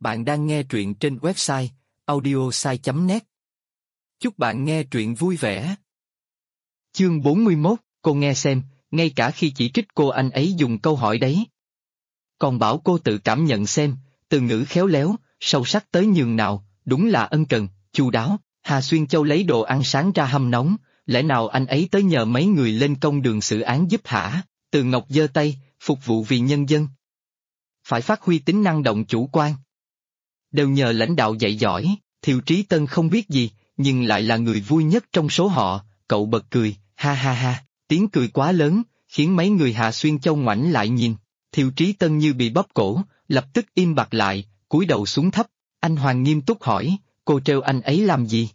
Bạn đang nghe truyện trên website audiosai.net. Chúc bạn nghe truyện vui vẻ. Chương 41, cô nghe xem, ngay cả khi chỉ trích cô anh ấy dùng câu hỏi đấy. Còn bảo cô tự cảm nhận xem, từ ngữ khéo léo, sâu sắc tới nhường nào, đúng là ân cần, chu đáo. Hà Xuyên Châu lấy đồ ăn sáng ra hâm nóng, lẽ nào anh ấy tới nhờ mấy người lên công đường xử án giúp hả? Từ Ngọc giơ tay, phục vụ vì nhân dân. Phải phát huy tính năng động chủ quan. Đều nhờ lãnh đạo dạy giỏi. Thiệu Trí Tân không biết gì, nhưng lại là người vui nhất trong số họ, cậu bật cười, ha ha ha, tiếng cười quá lớn, khiến mấy người Hà Xuyên Châu ngoảnh lại nhìn. Thiệu Trí Tân như bị bóp cổ, lập tức im bặt lại, cúi đầu xuống thấp. Anh Hoàng nghiêm túc hỏi, cô trêu anh ấy làm gì?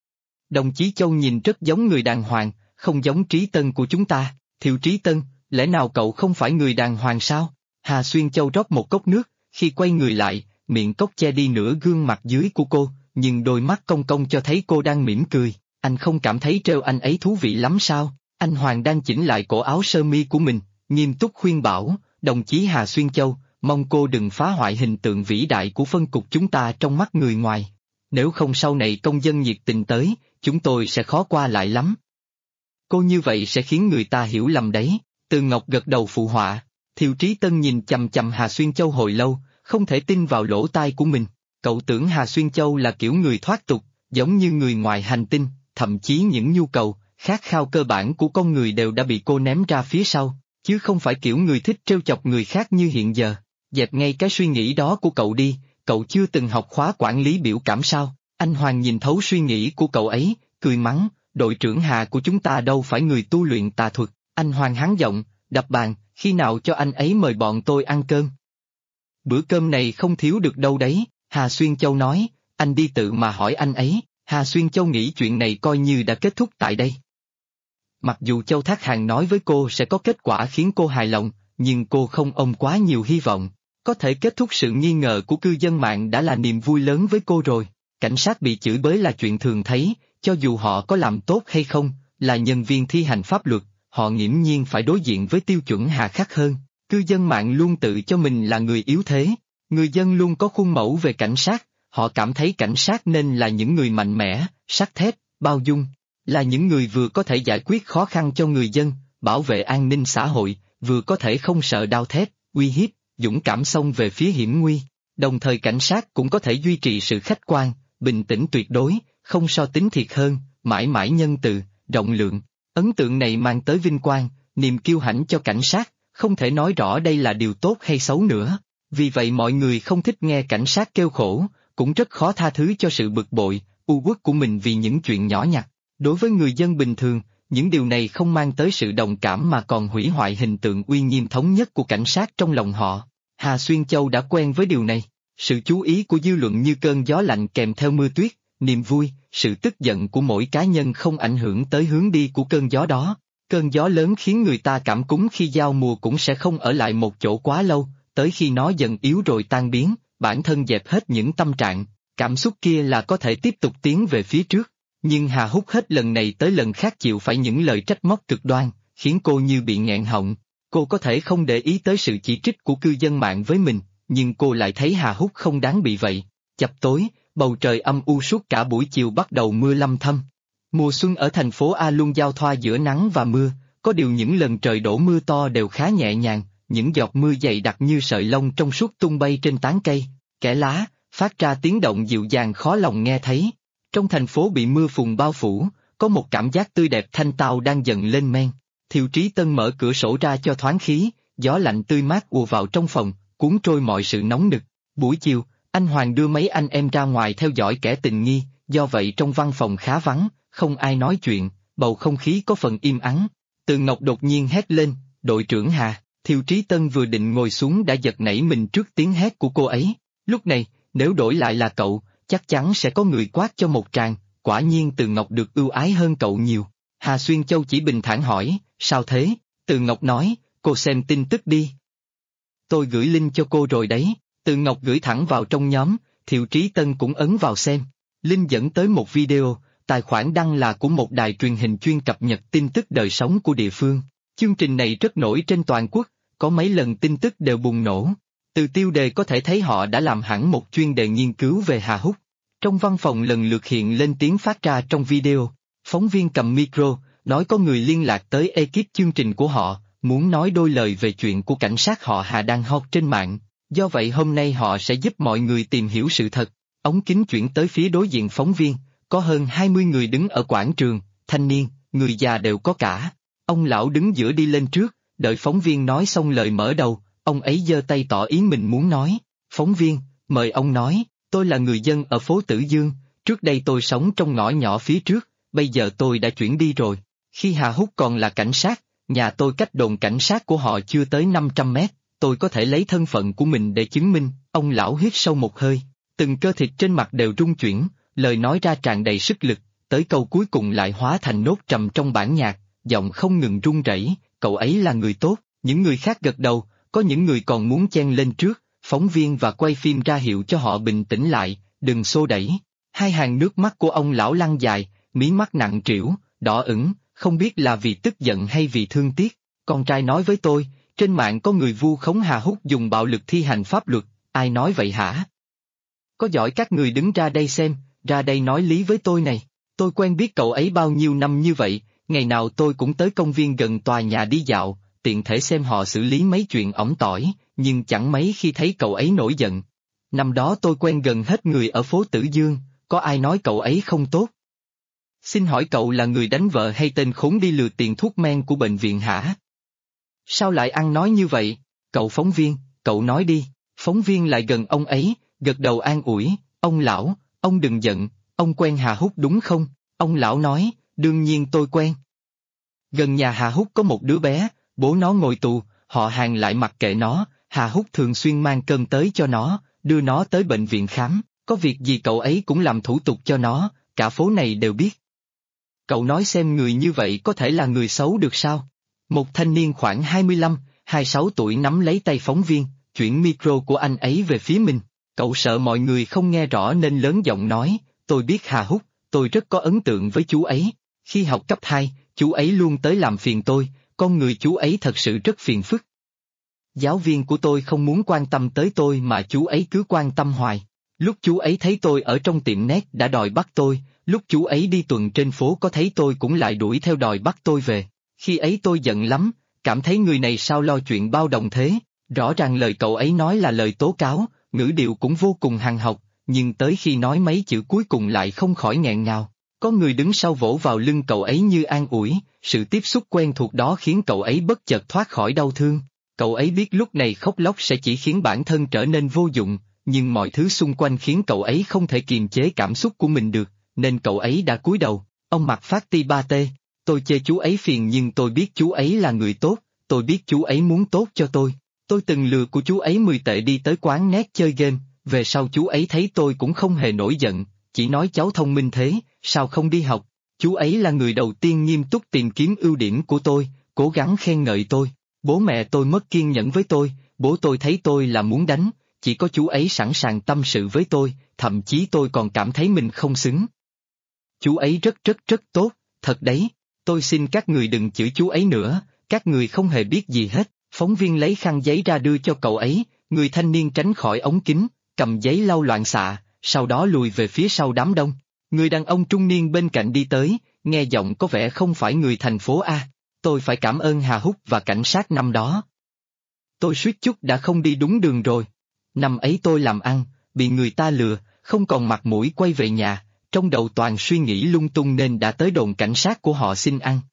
Đồng chí Châu nhìn rất giống người đàng hoàng, không giống Trí Tân của chúng ta. Thiệu Trí Tân, lẽ nào cậu không phải người đàng hoàng sao? Hà Xuyên Châu rót một cốc nước, khi quay người lại, miệng cốc che đi nửa gương mặt dưới của cô, nhưng đôi mắt cong cong cho thấy cô đang mỉm cười. Anh không cảm thấy trêu anh ấy thú vị lắm sao? Anh Hoàng đang chỉnh lại cổ áo sơ mi của mình, nghiêm túc khuyên bảo, đồng chí Hà Xuyên Châu, mong cô đừng phá hoại hình tượng vĩ đại của phân cục chúng ta trong mắt người ngoài. Nếu không sau này công dân nhiệt tình tới, chúng tôi sẽ khó qua lại lắm. Cô như vậy sẽ khiến người ta hiểu lầm đấy. Từ Ngọc gật đầu phụ họa. Thiệu Trí Tân nhìn chằm chằm Hà Xuyên Châu hồi lâu, không thể tin vào lỗ tai của mình. Cậu tưởng Hà Xuyên Châu là kiểu người thoát tục, giống như người ngoài hành tinh, thậm chí những nhu cầu, khát khao cơ bản của con người đều đã bị cô ném ra phía sau, chứ không phải kiểu người thích trêu chọc người khác như hiện giờ. Dẹp ngay cái suy nghĩ đó của cậu đi, cậu chưa từng học khóa quản lý biểu cảm sao? Anh Hoàng nhìn thấu suy nghĩ của cậu ấy, cười mắng, đội trưởng Hà của chúng ta đâu phải người tu luyện tà thuật. Anh Hoàng hắng giọng, đập bàn, khi nào cho anh ấy mời bọn tôi ăn cơm? Bữa cơm này không thiếu được đâu đấy, Hà Xuyên Châu nói, anh đi tự mà hỏi anh ấy. Hà Xuyên Châu nghĩ chuyện này coi như đã kết thúc tại đây. Mặc dù Châu Thác Hàng nói với cô sẽ có kết quả khiến cô hài lòng, nhưng cô không ôm quá nhiều hy vọng. Có thể kết thúc sự nghi ngờ của cư dân mạng đã là niềm vui lớn với cô rồi. Cảnh sát bị chửi bới là chuyện thường thấy, cho dù họ có làm tốt hay không, là nhân viên thi hành pháp luật, họ nghiễm nhiên phải đối diện với tiêu chuẩn hà khắc hơn. Cư dân mạng luôn tự cho mình là người yếu thế, người dân luôn có khuôn mẫu về cảnh sát, họ cảm thấy cảnh sát nên là những người mạnh mẽ, sắt thép, bao dung, là những người vừa có thể giải quyết khó khăn cho người dân, bảo vệ an ninh xã hội, vừa có thể không sợ đao thép, uy hiếp, dũng cảm xông về phía hiểm nguy. Đồng thời cảnh sát cũng có thể duy trì sự khách quan, bình tĩnh tuyệt đối, không so tính thiệt hơn, mãi mãi nhân từ, rộng lượng. Ấn tượng này mang tới vinh quang, niềm kiêu hãnh cho cảnh sát, không thể nói rõ đây là điều tốt hay xấu nữa. Vì vậy mọi người không thích nghe cảnh sát kêu khổ, cũng rất khó tha thứ cho sự bực bội, u uất của mình vì những chuyện nhỏ nhặt. Đối với người dân bình thường, những điều này không mang tới sự đồng cảm mà còn hủy hoại hình tượng uy nghiêm thống nhất của cảnh sát trong lòng họ. Hà Xuyên Châu đã quen với điều này. Sự chú ý của dư luận như cơn gió lạnh kèm theo mưa tuyết, niềm vui, sự tức giận của mỗi cá nhân không ảnh hưởng tới hướng đi của cơn gió đó. Cơn gió lớn khiến người ta cảm cúm khi giao mùa cũng sẽ không ở lại một chỗ quá lâu, tới khi nó dần yếu rồi tan biến, bản thân dẹp hết những tâm trạng, cảm xúc kia là có thể tiếp tục tiến về phía trước. Nhưng Hà Húc hết lần này tới lần khác chịu phải những lời trách móc cực đoan, khiến cô như bị nghẹn họng. Cô có thể không để ý tới sự chỉ trích của cư dân mạng với mình, nhưng cô lại thấy Hà Húc không đáng bị vậy. Chập tối, bầu trời âm u suốt cả buổi chiều bắt đầu mưa lâm thâm. Mùa xuân ở thành phố A luôn giao thoa giữa nắng và mưa, có điều những lần trời đổ mưa to đều khá nhẹ nhàng, những giọt mưa dày đặc như sợi lông trong suốt tung bay trên tán cây, kẽ lá, phát ra tiếng động dịu dàng khó lòng nghe thấy. Trong thành phố bị mưa phùn bao phủ, có một cảm giác tươi đẹp thanh tao đang dần lên men. Thiệu Trí Tân mở cửa sổ ra cho thoáng khí, gió lạnh tươi mát ùa vào trong phòng, cuốn trôi mọi sự nóng nực. Buổi chiều, anh Hoàng đưa mấy anh em ra ngoài theo dõi kẻ tình nghi, do vậy trong văn phòng khá vắng, không ai nói chuyện, bầu không khí có phần im ắng. Từ Ngọc đột nhiên hét lên, đội trưởng Hà. Thiệu Trí Tân vừa định ngồi xuống đã giật nảy mình trước tiếng hét của cô ấy. Lúc này, nếu đổi lại là cậu, chắc chắn sẽ có người quát cho một tràng, quả nhiên Từ Ngọc được ưu ái hơn cậu nhiều. Hà Xuyên Châu chỉ bình thản hỏi, sao thế? Từ Ngọc nói, cô xem tin tức đi. Tôi gửi link cho cô rồi đấy. Từ Ngọc gửi thẳng vào trong nhóm, Thiệu Trí Tân cũng ấn vào xem. Link dẫn tới một video, tài khoản đăng là của một đài truyền hình chuyên cập nhật tin tức đời sống của địa phương. Chương trình này rất nổi trên toàn quốc, có mấy lần tin tức đều bùng nổ. Từ tiêu đề có thể thấy họ đã làm hẳn một chuyên đề nghiên cứu về Hà Húc. Trong văn phòng lần lượt hiện lên tiếng phát ra trong video. Phóng viên cầm micro, nói có người liên lạc tới ekip chương trình của họ, muốn nói đôi lời về chuyện của cảnh sát họ Hà đang hot trên mạng. Do vậy hôm nay họ sẽ giúp mọi người tìm hiểu sự thật. Ống kính chuyển tới phía đối diện phóng viên, có hơn 20 người đứng ở quảng trường, thanh niên, người già đều có cả. Ông lão đứng giữa đi lên trước, đợi phóng viên nói xong lời mở đầu, ông ấy giơ tay tỏ ý mình muốn nói. Phóng viên, mời ông nói, tôi là người dân ở phố Tử Dương, trước đây tôi sống trong ngõ nhỏ phía trước, bây giờ tôi đã chuyển đi rồi. Khi Hà Húc còn là cảnh sát, nhà tôi cách đồn cảnh sát của họ chưa tới 500 mét, tôi có thể lấy thân phận của mình để chứng minh. Ông lão hít sâu một hơi, từng cơ thịt trên mặt đều rung chuyển, lời nói ra tràn đầy sức lực, tới câu cuối cùng lại hóa thành nốt trầm trong bản nhạc, giọng không ngừng run rẩy. Cậu ấy là người tốt. Những người khác gật đầu, có những người còn muốn chen lên trước, phóng viên và quay phim ra hiệu cho họ bình tĩnh lại, đừng xô đẩy. Hai hàng nước mắt của ông lão lăn dài, mí mắt nặng trĩu, đỏ ửng, không biết là vì tức giận hay vì thương tiếc. Con trai nói với tôi, trên mạng có người vu khống Hà Húc dùng bạo lực thi hành pháp luật, ai nói vậy hả? Có giỏi các người đứng ra đây xem, ra đây nói lý với tôi này. Tôi quen biết cậu ấy bao nhiêu năm như vậy, ngày nào tôi cũng tới công viên gần tòa nhà đi dạo, tiện thể xem họ xử lý mấy chuyện ỏm tỏi, nhưng chẳng mấy khi thấy cậu ấy nổi giận. Năm đó tôi quen gần hết người ở phố Tử Dương, có ai nói cậu ấy không tốt? Xin hỏi cậu là người đánh vợ hay tên khốn đi lừa tiền thuốc men của bệnh viện hả? Sao lại ăn nói như vậy? Cậu phóng viên, cậu nói đi. Phóng viên lại gần ông ấy, gật đầu an ủi, ông lão, ông đừng giận, ông quen Hà Húc đúng không? Ông lão nói, đương nhiên tôi quen. Gần nhà Hà Húc có một đứa bé, bố nó ngồi tù, họ Hàng lại mặc kệ nó, Hà Húc thường xuyên mang cơm tới cho nó, đưa nó tới bệnh viện khám, có việc gì cậu ấy cũng làm thủ tục cho nó, cả phố này đều biết. Cậu nói xem người như vậy có thể là người xấu được sao? Một thanh niên khoảng 25, 26 tuổi nắm lấy tay phóng viên, chuyển micro của anh ấy về phía mình. Cậu sợ mọi người không nghe rõ nên lớn giọng nói, tôi biết Hà Húc, tôi rất có ấn tượng với chú ấy. Khi học cấp 2, chú ấy luôn tới làm phiền tôi, con người chú ấy thật sự rất phiền phức. Giáo viên của tôi không muốn quan tâm tới tôi mà chú ấy cứ quan tâm hoài. Lúc chú ấy thấy tôi ở trong tiệm nét đã đòi bắt tôi, lúc chú ấy đi tuần trên phố có thấy tôi cũng lại đuổi theo đòi bắt tôi về. Khi ấy tôi giận lắm, cảm thấy người này sao lo chuyện bao đồng thế, rõ ràng lời cậu ấy nói là lời tố cáo, ngữ điệu cũng vô cùng hằn học, nhưng tới khi nói mấy chữ cuối cùng lại không khỏi nghẹn ngào. Có người đứng sau vỗ vào lưng cậu ấy như an ủi, sự tiếp xúc quen thuộc đó khiến cậu ấy bất chợt thoát khỏi đau thương. Cậu ấy biết lúc này khóc lóc sẽ chỉ khiến bản thân trở nên vô dụng, nhưng mọi thứ xung quanh khiến cậu ấy không thể kiềm chế cảm xúc của mình được, nên cậu ấy đã cúi đầu. Ông Mạc Phát Ti Ba Tê, tôi chê chú ấy phiền nhưng tôi biết chú ấy là người tốt, tôi biết chú ấy muốn tốt cho tôi. Tôi từng lừa của chú ấy 10 tệ đi tới quán nét chơi game, về sau chú ấy thấy tôi cũng không hề nổi giận, chỉ nói cháu thông minh thế, sao không đi học. Chú ấy là người đầu tiên nghiêm túc tìm kiếm ưu điểm của tôi, cố gắng khen ngợi tôi. Bố mẹ tôi mất kiên nhẫn với tôi, bố tôi thấy tôi là muốn đánh, chỉ có chú ấy sẵn sàng tâm sự với tôi, thậm chí tôi còn cảm thấy mình không xứng. Chú ấy rất tốt, thật đấy, tôi xin các người đừng chửi chú ấy nữa, các người không hề biết gì hết. Phóng viên lấy khăn giấy ra đưa cho cậu ấy, người thanh niên tránh khỏi ống kính, cầm giấy lau loạn xạ, sau đó lùi về phía sau đám đông. Người đàn ông trung niên bên cạnh đi tới, nghe giọng có vẻ không phải người thành phố A. Tôi phải cảm ơn Hà Húc và cảnh sát năm đó. Tôi suýt chút đã không đi đúng đường rồi. Năm ấy tôi làm ăn, bị người ta lừa, không còn mặt mũi quay về nhà, trong đầu toàn suy nghĩ lung tung nên đã tới đồn cảnh sát của họ xin ăn.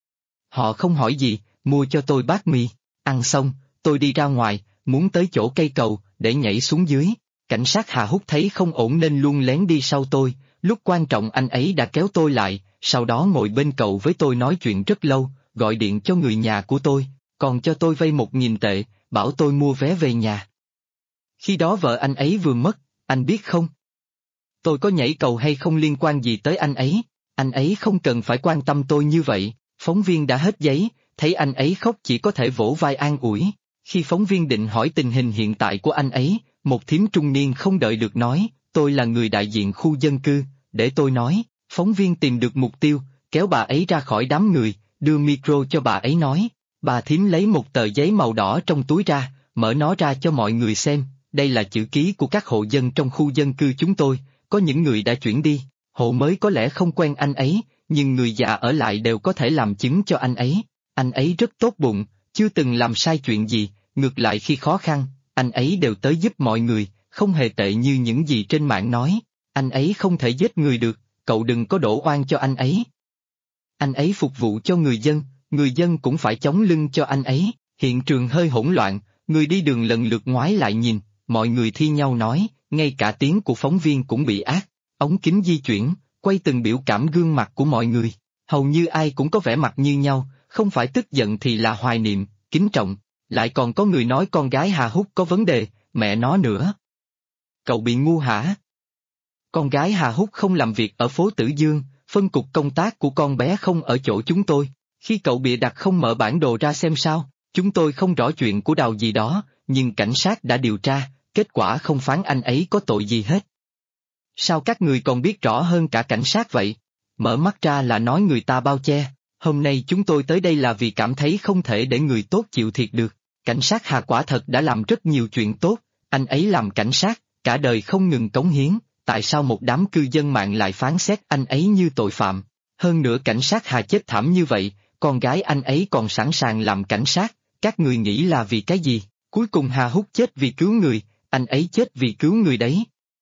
Họ không hỏi gì, mua cho tôi bát mì, ăn xong, tôi đi ra ngoài, muốn tới chỗ cây cầu, để nhảy xuống dưới. Cảnh sát Hà Húc thấy không ổn nên luôn lén đi sau tôi, lúc quan trọng anh ấy đã kéo tôi lại, sau đó ngồi bên cầu với tôi nói chuyện rất lâu, gọi điện cho người nhà của tôi, còn cho tôi vay 1.000 tệ, bảo tôi mua vé về nhà. Khi đó vợ anh ấy vừa mất, anh biết không? Tôi có nhảy cầu hay không liên quan gì tới anh ấy không cần phải quan tâm tôi như vậy. Phóng viên đã hết giấy, thấy anh ấy khóc chỉ có thể vỗ vai an ủi. Khi phóng viên định hỏi tình hình hiện tại của anh ấy, một thím trung niên không đợi được nói, tôi là người đại diện khu dân cư, để tôi nói. Phóng viên tìm được mục tiêu, kéo bà ấy ra khỏi đám người, đưa micro cho bà ấy nói. Bà thím lấy một tờ giấy màu đỏ trong túi ra, mở nó ra cho mọi người xem, đây là chữ ký của các hộ dân trong khu dân cư chúng tôi, có những người đã chuyển đi, hộ mới có lẽ không quen anh ấy, nhưng người già ở lại đều có thể làm chứng cho anh ấy rất tốt bụng, chưa từng làm sai chuyện gì, ngược lại khi khó khăn, anh ấy đều tới giúp mọi người, không hề tệ như những gì trên mạng nói, anh ấy không thể giết người được, cậu đừng có đổ oan cho anh ấy. Anh ấy phục vụ cho người dân cũng phải chống lưng cho anh ấy, hiện trường hơi hỗn loạn, người đi đường lần lượt ngoái lại nhìn, mọi người thi nhau nói, ngay cả tiếng của phóng viên cũng bị át, ống kính di chuyển, quay từng biểu cảm gương mặt của mọi người, hầu như ai cũng có vẻ mặt như nhau, không phải tức giận thì là hoài niệm, kính trọng, lại còn có người nói con gái Hà Hút có vấn đề, mẹ nó nữa. Cậu bị ngu hả? Con gái Hà Hút không làm việc ở phố Tử Dương, phân cục công tác của con bé không ở chỗ chúng tôi, khi cậu bịa đặt không mở bản đồ ra xem sao, chúng tôi không rõ chuyện của Đào gì đó, nhưng cảnh sát đã điều tra, kết quả không phán anh ấy có tội gì hết. Sao các người còn biết rõ hơn cả cảnh sát vậy? Mở mắt ra là nói người ta bao che, hôm nay chúng tôi tới đây là vì cảm thấy không thể để người tốt chịu thiệt được, cảnh sát Hà quả thật đã làm rất nhiều chuyện tốt, anh ấy làm cảnh sát, cả đời không ngừng cống hiến, tại sao một đám cư dân mạng lại phán xét anh ấy như tội phạm? Hơn nữa cảnh sát Hà chết thảm như vậy, con gái anh ấy còn sẵn sàng làm cảnh sát, các người nghĩ là vì cái gì? Cuối cùng Hà Hút chết vì cứu người, anh ấy chết vì cứu người đấy.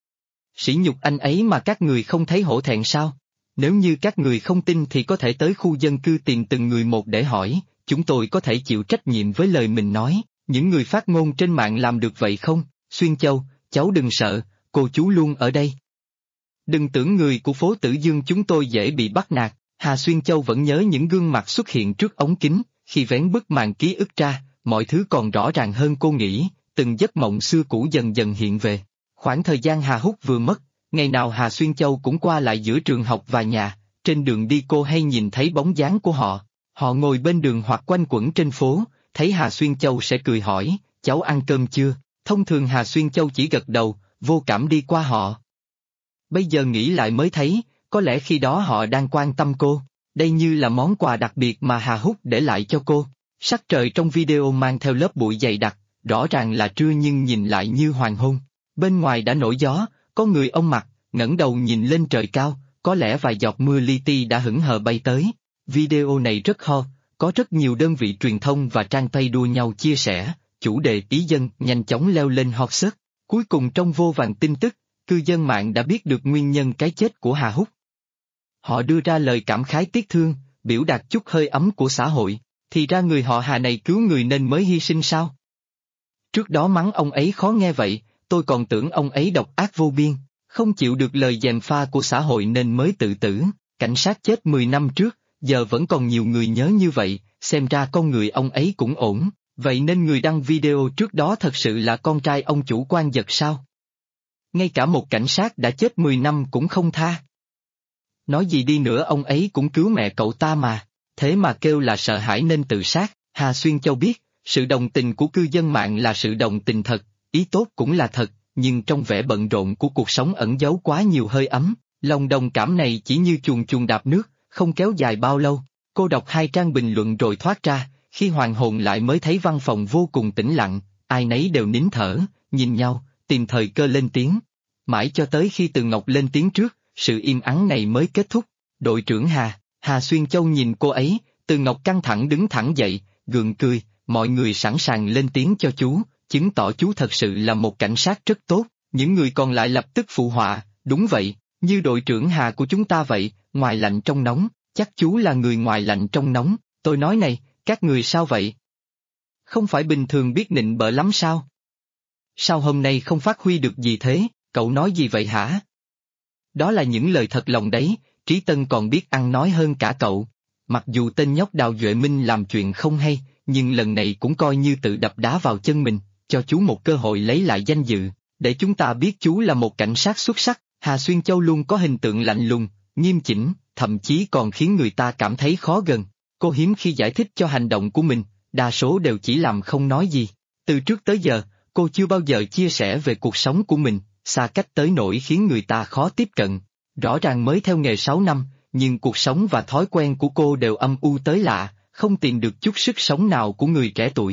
Sỉ nhục anh ấy mà các người không thấy hổ thẹn sao? Nếu như các người không tin thì có thể tới khu dân cư tìm từng người một để hỏi, chúng tôi có thể chịu trách nhiệm với lời mình nói, những người phát ngôn trên mạng làm được vậy không? Xuyên Châu, cháu đừng sợ, cô chú luôn ở đây. Đừng tưởng người của phố Tử Dương chúng tôi dễ bị bắt nạt, Hà Xuyên Châu vẫn nhớ những gương mặt xuất hiện trước ống kính, khi vén bức màn ký ức ra, mọi thứ còn rõ ràng hơn cô nghĩ, từng giấc mộng xưa cũ dần dần hiện về. Khoảng thời gian Hà Hút vừa mất, ngày nào Hà Xuyên Châu cũng qua lại giữa trường học và nhà, trên đường đi cô hay nhìn thấy bóng dáng của họ. Họ ngồi bên đường hoặc quanh quẩn trên phố, thấy Hà Xuyên Châu sẽ cười hỏi, cháu ăn cơm chưa? Thông thường Hà Xuyên Châu chỉ gật đầu, vô cảm đi qua họ. Bây giờ nghĩ lại mới thấy, có lẽ khi đó họ đang quan tâm cô, đây như là món quà đặc biệt mà Hà Hút để lại cho cô. Sắc trời trong video mang theo lớp bụi dày đặc, rõ ràng là trưa nhưng nhìn lại như hoàng hôn. Bên ngoài đã nổi gió, có người ông mặt, ngẩng đầu nhìn lên trời cao, có lẽ vài giọt mưa li ti đã hững hờ bay tới. Video này rất hot, có rất nhiều đơn vị truyền thông và trang page đua nhau chia sẻ, chủ đề ý dân nhanh chóng leo lên hot search. Cuối cùng trong vô vàn tin tức, cư dân mạng đã biết được nguyên nhân cái chết của Hà Hút. Họ đưa ra lời cảm khái tiếc thương, biểu đạt chút hơi ấm của xã hội, thì ra người họ Hà này cứu người nên mới hy sinh sao? Trước đó mắng ông ấy khó nghe vậy, tôi còn tưởng ông ấy độc ác vô biên, không chịu được lời gièm pha của xã hội nên mới tự tử, cảnh sát chết 10 năm trước, giờ vẫn còn nhiều người nhớ như vậy, xem ra con người ông ấy cũng ổn, vậy nên người đăng video trước đó thật sự là con trai ông chủ Quan Dật sao? Ngay cả một cảnh sát đã chết 10 năm cũng không tha. Nói gì đi nữa ông ấy cũng cứu mẹ cậu ta mà, thế mà kêu là sợ hãi nên tự sát. Hà Xuyên Châu biết, sự đồng tình của cư dân mạng là sự đồng tình thật, ý tốt cũng là thật, nhưng trong vẻ bận rộn của cuộc sống ẩn giấu quá nhiều hơi ấm, lòng đồng cảm này chỉ như chuồn chuồn đạp nước, không kéo dài bao lâu. Cô đọc 2 trang bình luận rồi thoát ra, khi hoàn hồn lại mới thấy văn phòng vô cùng tĩnh lặng, ai nấy đều nín thở, nhìn nhau, tìm thời cơ lên tiếng. Mãi cho tới khi Từ Ngọc lên tiếng trước, sự im ắng này mới kết thúc. Đội trưởng Hà Xuyên Châu nhìn cô ấy, Từ Ngọc căng thẳng đứng thẳng dậy, gượng cười, mọi người sẵn sàng lên tiếng cho chú, chứng tỏ chú thật sự là một cảnh sát rất tốt. Những người còn lại lập tức phụ họa, đúng vậy, như đội trưởng Hà của chúng ta vậy, ngoài lạnh trong nóng, chắc chú là người ngoài lạnh trong nóng. Tôi nói này, các người sao vậy? Không phải bình thường biết nịnh bợ lắm sao? Sao hôm nay không phát huy được gì thế, cậu nói gì vậy hả? Đó là những lời thật lòng đấy, Trí Tân còn biết ăn nói hơn cả cậu. Mặc dù tên nhóc Đào Duệ Minh làm chuyện không hay, nhưng lần này cũng coi như tự đập đá vào chân mình, cho chú một cơ hội lấy lại danh dự, để chúng ta biết chú là một cảnh sát xuất sắc. Hà Xuyên Châu luôn có hình tượng lạnh lùng, nghiêm chỉnh, thậm chí còn khiến người ta cảm thấy khó gần. Cô hiếm khi giải thích cho hành động của mình, đa số đều chỉ làm không nói gì. Từ trước tới giờ, cô chưa bao giờ chia sẻ về cuộc sống của mình, xa cách tới nỗi khiến người ta khó tiếp cận. Rõ ràng mới theo nghề 6 năm, nhưng cuộc sống và thói quen của cô đều âm u tới lạ, không tìm được chút sức sống nào của người trẻ tuổi.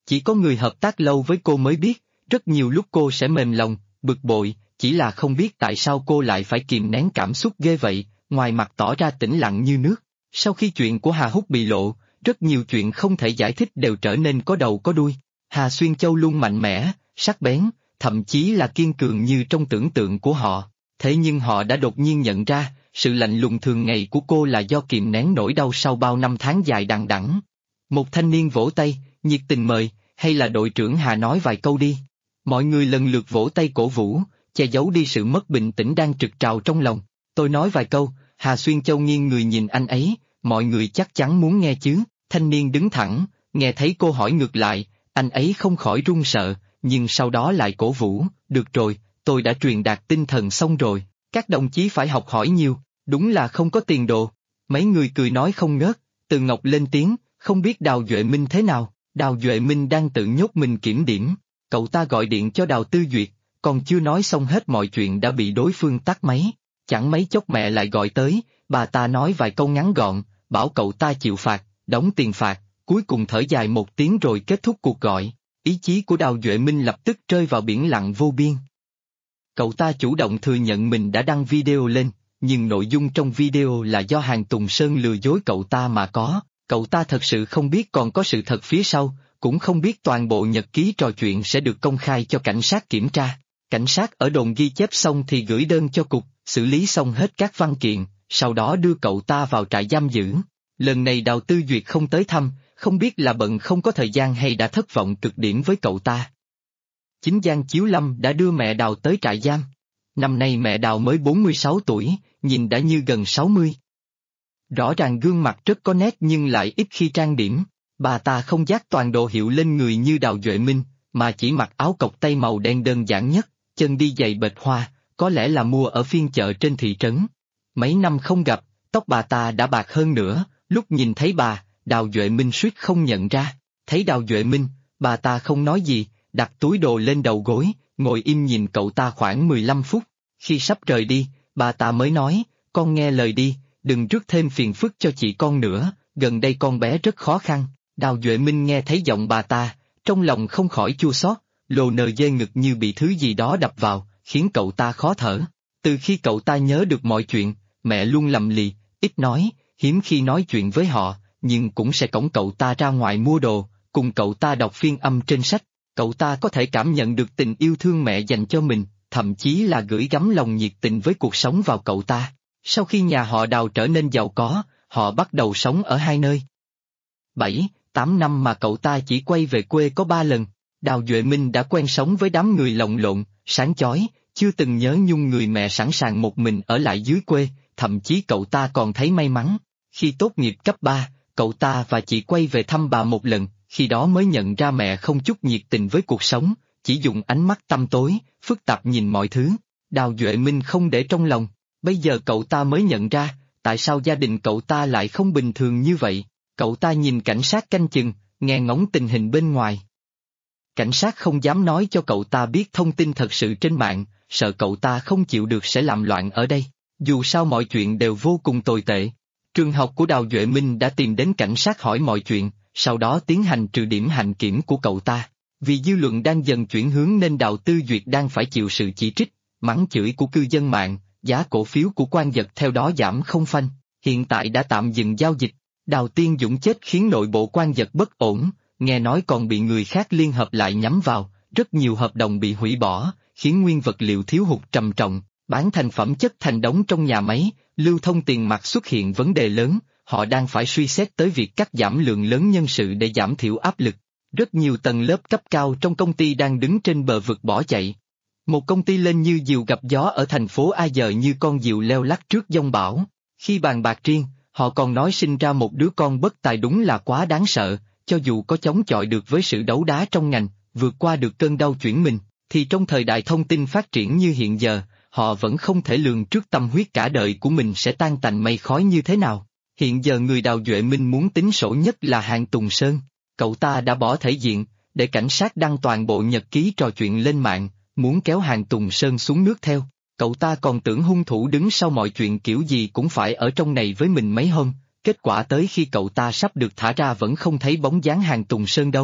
Chỉ có người hợp tác lâu với cô mới biết, rất nhiều lúc cô sẽ mềm lòng, bực bội, chỉ là không biết tại sao cô lại phải kìm nén cảm xúc ghê vậy, ngoài mặt tỏ ra tĩnh lặng như nước. Sau khi chuyện của Hà Húc bị lộ, rất nhiều chuyện không thể giải thích đều trở nên có đầu có đuôi. Hà Xuyên Châu luôn mạnh mẽ, sắc bén, thậm chí là kiên cường như trong tưởng tượng của họ. Thế nhưng họ đã đột nhiên nhận ra, sự lạnh lùng thường ngày của cô là do kìm nén nỗi đau sau bao năm tháng dài đằng đẵng. Một thanh niên vỗ tay, nhiệt tình mời, hay là đội trưởng Hà nói vài câu đi. Mọi người lần lượt vỗ tay cổ vũ, che giấu đi sự mất bình tĩnh đang trực trào trong lòng. Tôi nói vài câu, Hà Xuyên Châu nghiêng người nhìn anh ấy, mọi người chắc chắn muốn nghe chứ. Thanh niên đứng thẳng, nghe thấy cô hỏi ngược lại, anh ấy không khỏi run sợ, nhưng sau đó lại cổ vũ, được rồi, tôi đã truyền đạt tinh thần xong rồi, các đồng chí phải học hỏi nhiều, đúng là không có tiền đồ. Mấy người cười nói không ngớt, Từ Ngọc lên tiếng, không biết Đào Duệ Minh thế nào. Đào Duệ Minh đang tự nhốt mình kiểm điểm, cậu ta gọi điện cho Đào Tư Duyệt, còn chưa nói xong hết mọi chuyện đã bị đối phương tắt máy. Chẳng mấy chốc mẹ lại gọi tới, bà ta nói vài câu ngắn gọn, bảo cậu ta chịu phạt, đóng tiền phạt, cuối cùng thở dài một tiếng rồi kết thúc cuộc gọi. Ý chí của Đào Duệ Minh lập tức rơi vào biển lặng vô biên. Cậu ta chủ động thừa nhận mình đã đăng video lên, nhưng nội dung trong video là do Hàn Tùng Sơn lừa dối cậu ta mà có. Cậu ta thật sự không biết còn có sự thật phía sau, cũng không biết toàn bộ nhật ký trò chuyện sẽ được công khai cho cảnh sát kiểm tra. Cảnh sát ở đồn ghi chép xong thì gửi đơn cho cục, xử lý xong hết các văn kiện, sau đó đưa cậu ta vào trại giam giữ. Lần này Đào Tư Duyệt không tới thăm, không biết là bận không có thời gian hay đã thất vọng cực điểm với cậu ta. Chính Giang Chiếu Lâm đã đưa mẹ Đào tới trại giam. Năm nay mẹ Đào mới 46 tuổi, nhìn đã như gần 60. Rõ ràng gương mặt rất có nét nhưng lại ít khi trang điểm. Bà ta không dát toàn đồ hiệu lên người như Đào Duệ Minh, mà chỉ mặc áo cộc tay màu đen đơn giản nhất, chân đi giày bệt hoa, có lẽ là mua ở phiên chợ trên thị trấn. Mấy năm không gặp, tóc bà ta đã bạc hơn nữa, lúc nhìn thấy bà, Đào Duệ Minh suýt không nhận ra. Thấy Đào Duệ Minh, bà ta không nói gì, đặt túi đồ lên đầu gối, ngồi im nhìn cậu ta khoảng 15 phút. Khi sắp rời đi, bà ta mới nói, con nghe lời đi, đừng rước thêm phiền phức cho chị con nữa, gần đây con bé rất khó khăn. Đào Duệ Minh nghe thấy giọng bà ta, trong lòng không khỏi chua xót, lồ nờ dê ngực như bị thứ gì đó đập vào, khiến cậu ta khó thở. Từ khi cậu ta nhớ được mọi chuyện, mẹ luôn lầm lì, ít nói, hiếm khi nói chuyện với họ, nhưng cũng sẽ cõng cậu ta ra ngoài mua đồ, cùng cậu ta đọc phiên âm trên sách. Cậu ta có thể cảm nhận được tình yêu thương mẹ dành cho mình, thậm chí là gửi gắm lòng nhiệt tình với cuộc sống vào cậu ta. Sau khi nhà họ Đào trở nên giàu có, họ bắt đầu sống ở hai nơi. 7-8 năm mà cậu ta chỉ quay về quê có 3 lần. Đào Duệ Minh đã quen sống với đám người lồng lộn, sáng chói, chưa từng nhớ nhung người mẹ sẵn sàng một mình ở lại dưới quê, thậm chí cậu ta còn thấy may mắn. Khi tốt nghiệp cấp 3, cậu ta và chị quay về thăm bà một lần, khi đó mới nhận ra mẹ không chút nhiệt tình với cuộc sống, chỉ dùng ánh mắt tăm tối, phức tạp nhìn mọi thứ. Đào Duệ Minh không để trong lòng, bây giờ cậu ta mới nhận ra, tại sao gia đình cậu ta lại không bình thường như vậy. Cậu ta nhìn cảnh sát canh chừng, nghe ngóng tình hình bên ngoài. Cảnh sát không dám nói cho cậu ta biết thông tin thật sự trên mạng, sợ cậu ta không chịu được sẽ làm loạn ở đây. Dù sao mọi chuyện đều vô cùng tồi tệ. Trường học của Đào Duệ Minh đã tìm đến cảnh sát hỏi mọi chuyện, sau đó tiến hành trừ điểm hạnh kiểm của cậu ta. Vì dư luận đang dần chuyển hướng nên Đào Tư Duyệt đang phải chịu sự chỉ trích, mắng chửi của cư dân mạng, giá cổ phiếu của Quang Dật theo đó giảm không phanh, hiện tại đã tạm dừng giao dịch. Đào Tiên Dũng chết khiến nội bộ Quang Dật bất ổn, nghe nói còn bị người khác liên hợp lại nhắm vào, rất nhiều hợp đồng bị hủy bỏ, khiến nguyên vật liệu thiếu hụt trầm trọng, bán thành phẩm chất thành đống trong nhà máy, lưu thông tiền mặt xuất hiện vấn đề lớn, họ đang phải suy xét tới việc cắt giảm lượng lớn nhân sự để giảm thiểu áp lực. Rất nhiều tầng lớp cấp cao trong công ty đang đứng trên bờ vực bỏ chạy. Một công ty lên như diều gặp gió ở thành phố A giờ như con diều leo lắc trước giông bão. Khi bàn bạc riêng, họ còn nói sinh ra một đứa con bất tài đúng là quá đáng sợ, cho dù có chống chọi được với sự đấu đá trong ngành, vượt qua được cơn đau chuyển mình, thì trong thời đại thông tin phát triển như hiện giờ, họ vẫn không thể lường trước tâm huyết cả đời của mình sẽ tan tành mây khói như thế nào. Hiện giờ người Đào Duệ Minh muốn tính sổ nhất là Hàn Tùng Sơn, cậu ta đã bỏ thể diện, để cảnh sát đăng toàn bộ nhật ký trò chuyện lên mạng, muốn kéo Hàn Tùng Sơn xuống nước theo. Cậu ta còn tưởng hung thủ đứng sau mọi chuyện kiểu gì cũng phải ở trong này với mình mấy hôm, kết quả tới khi cậu ta sắp được thả ra vẫn không thấy bóng dáng Hàn Tùng Sơn đâu.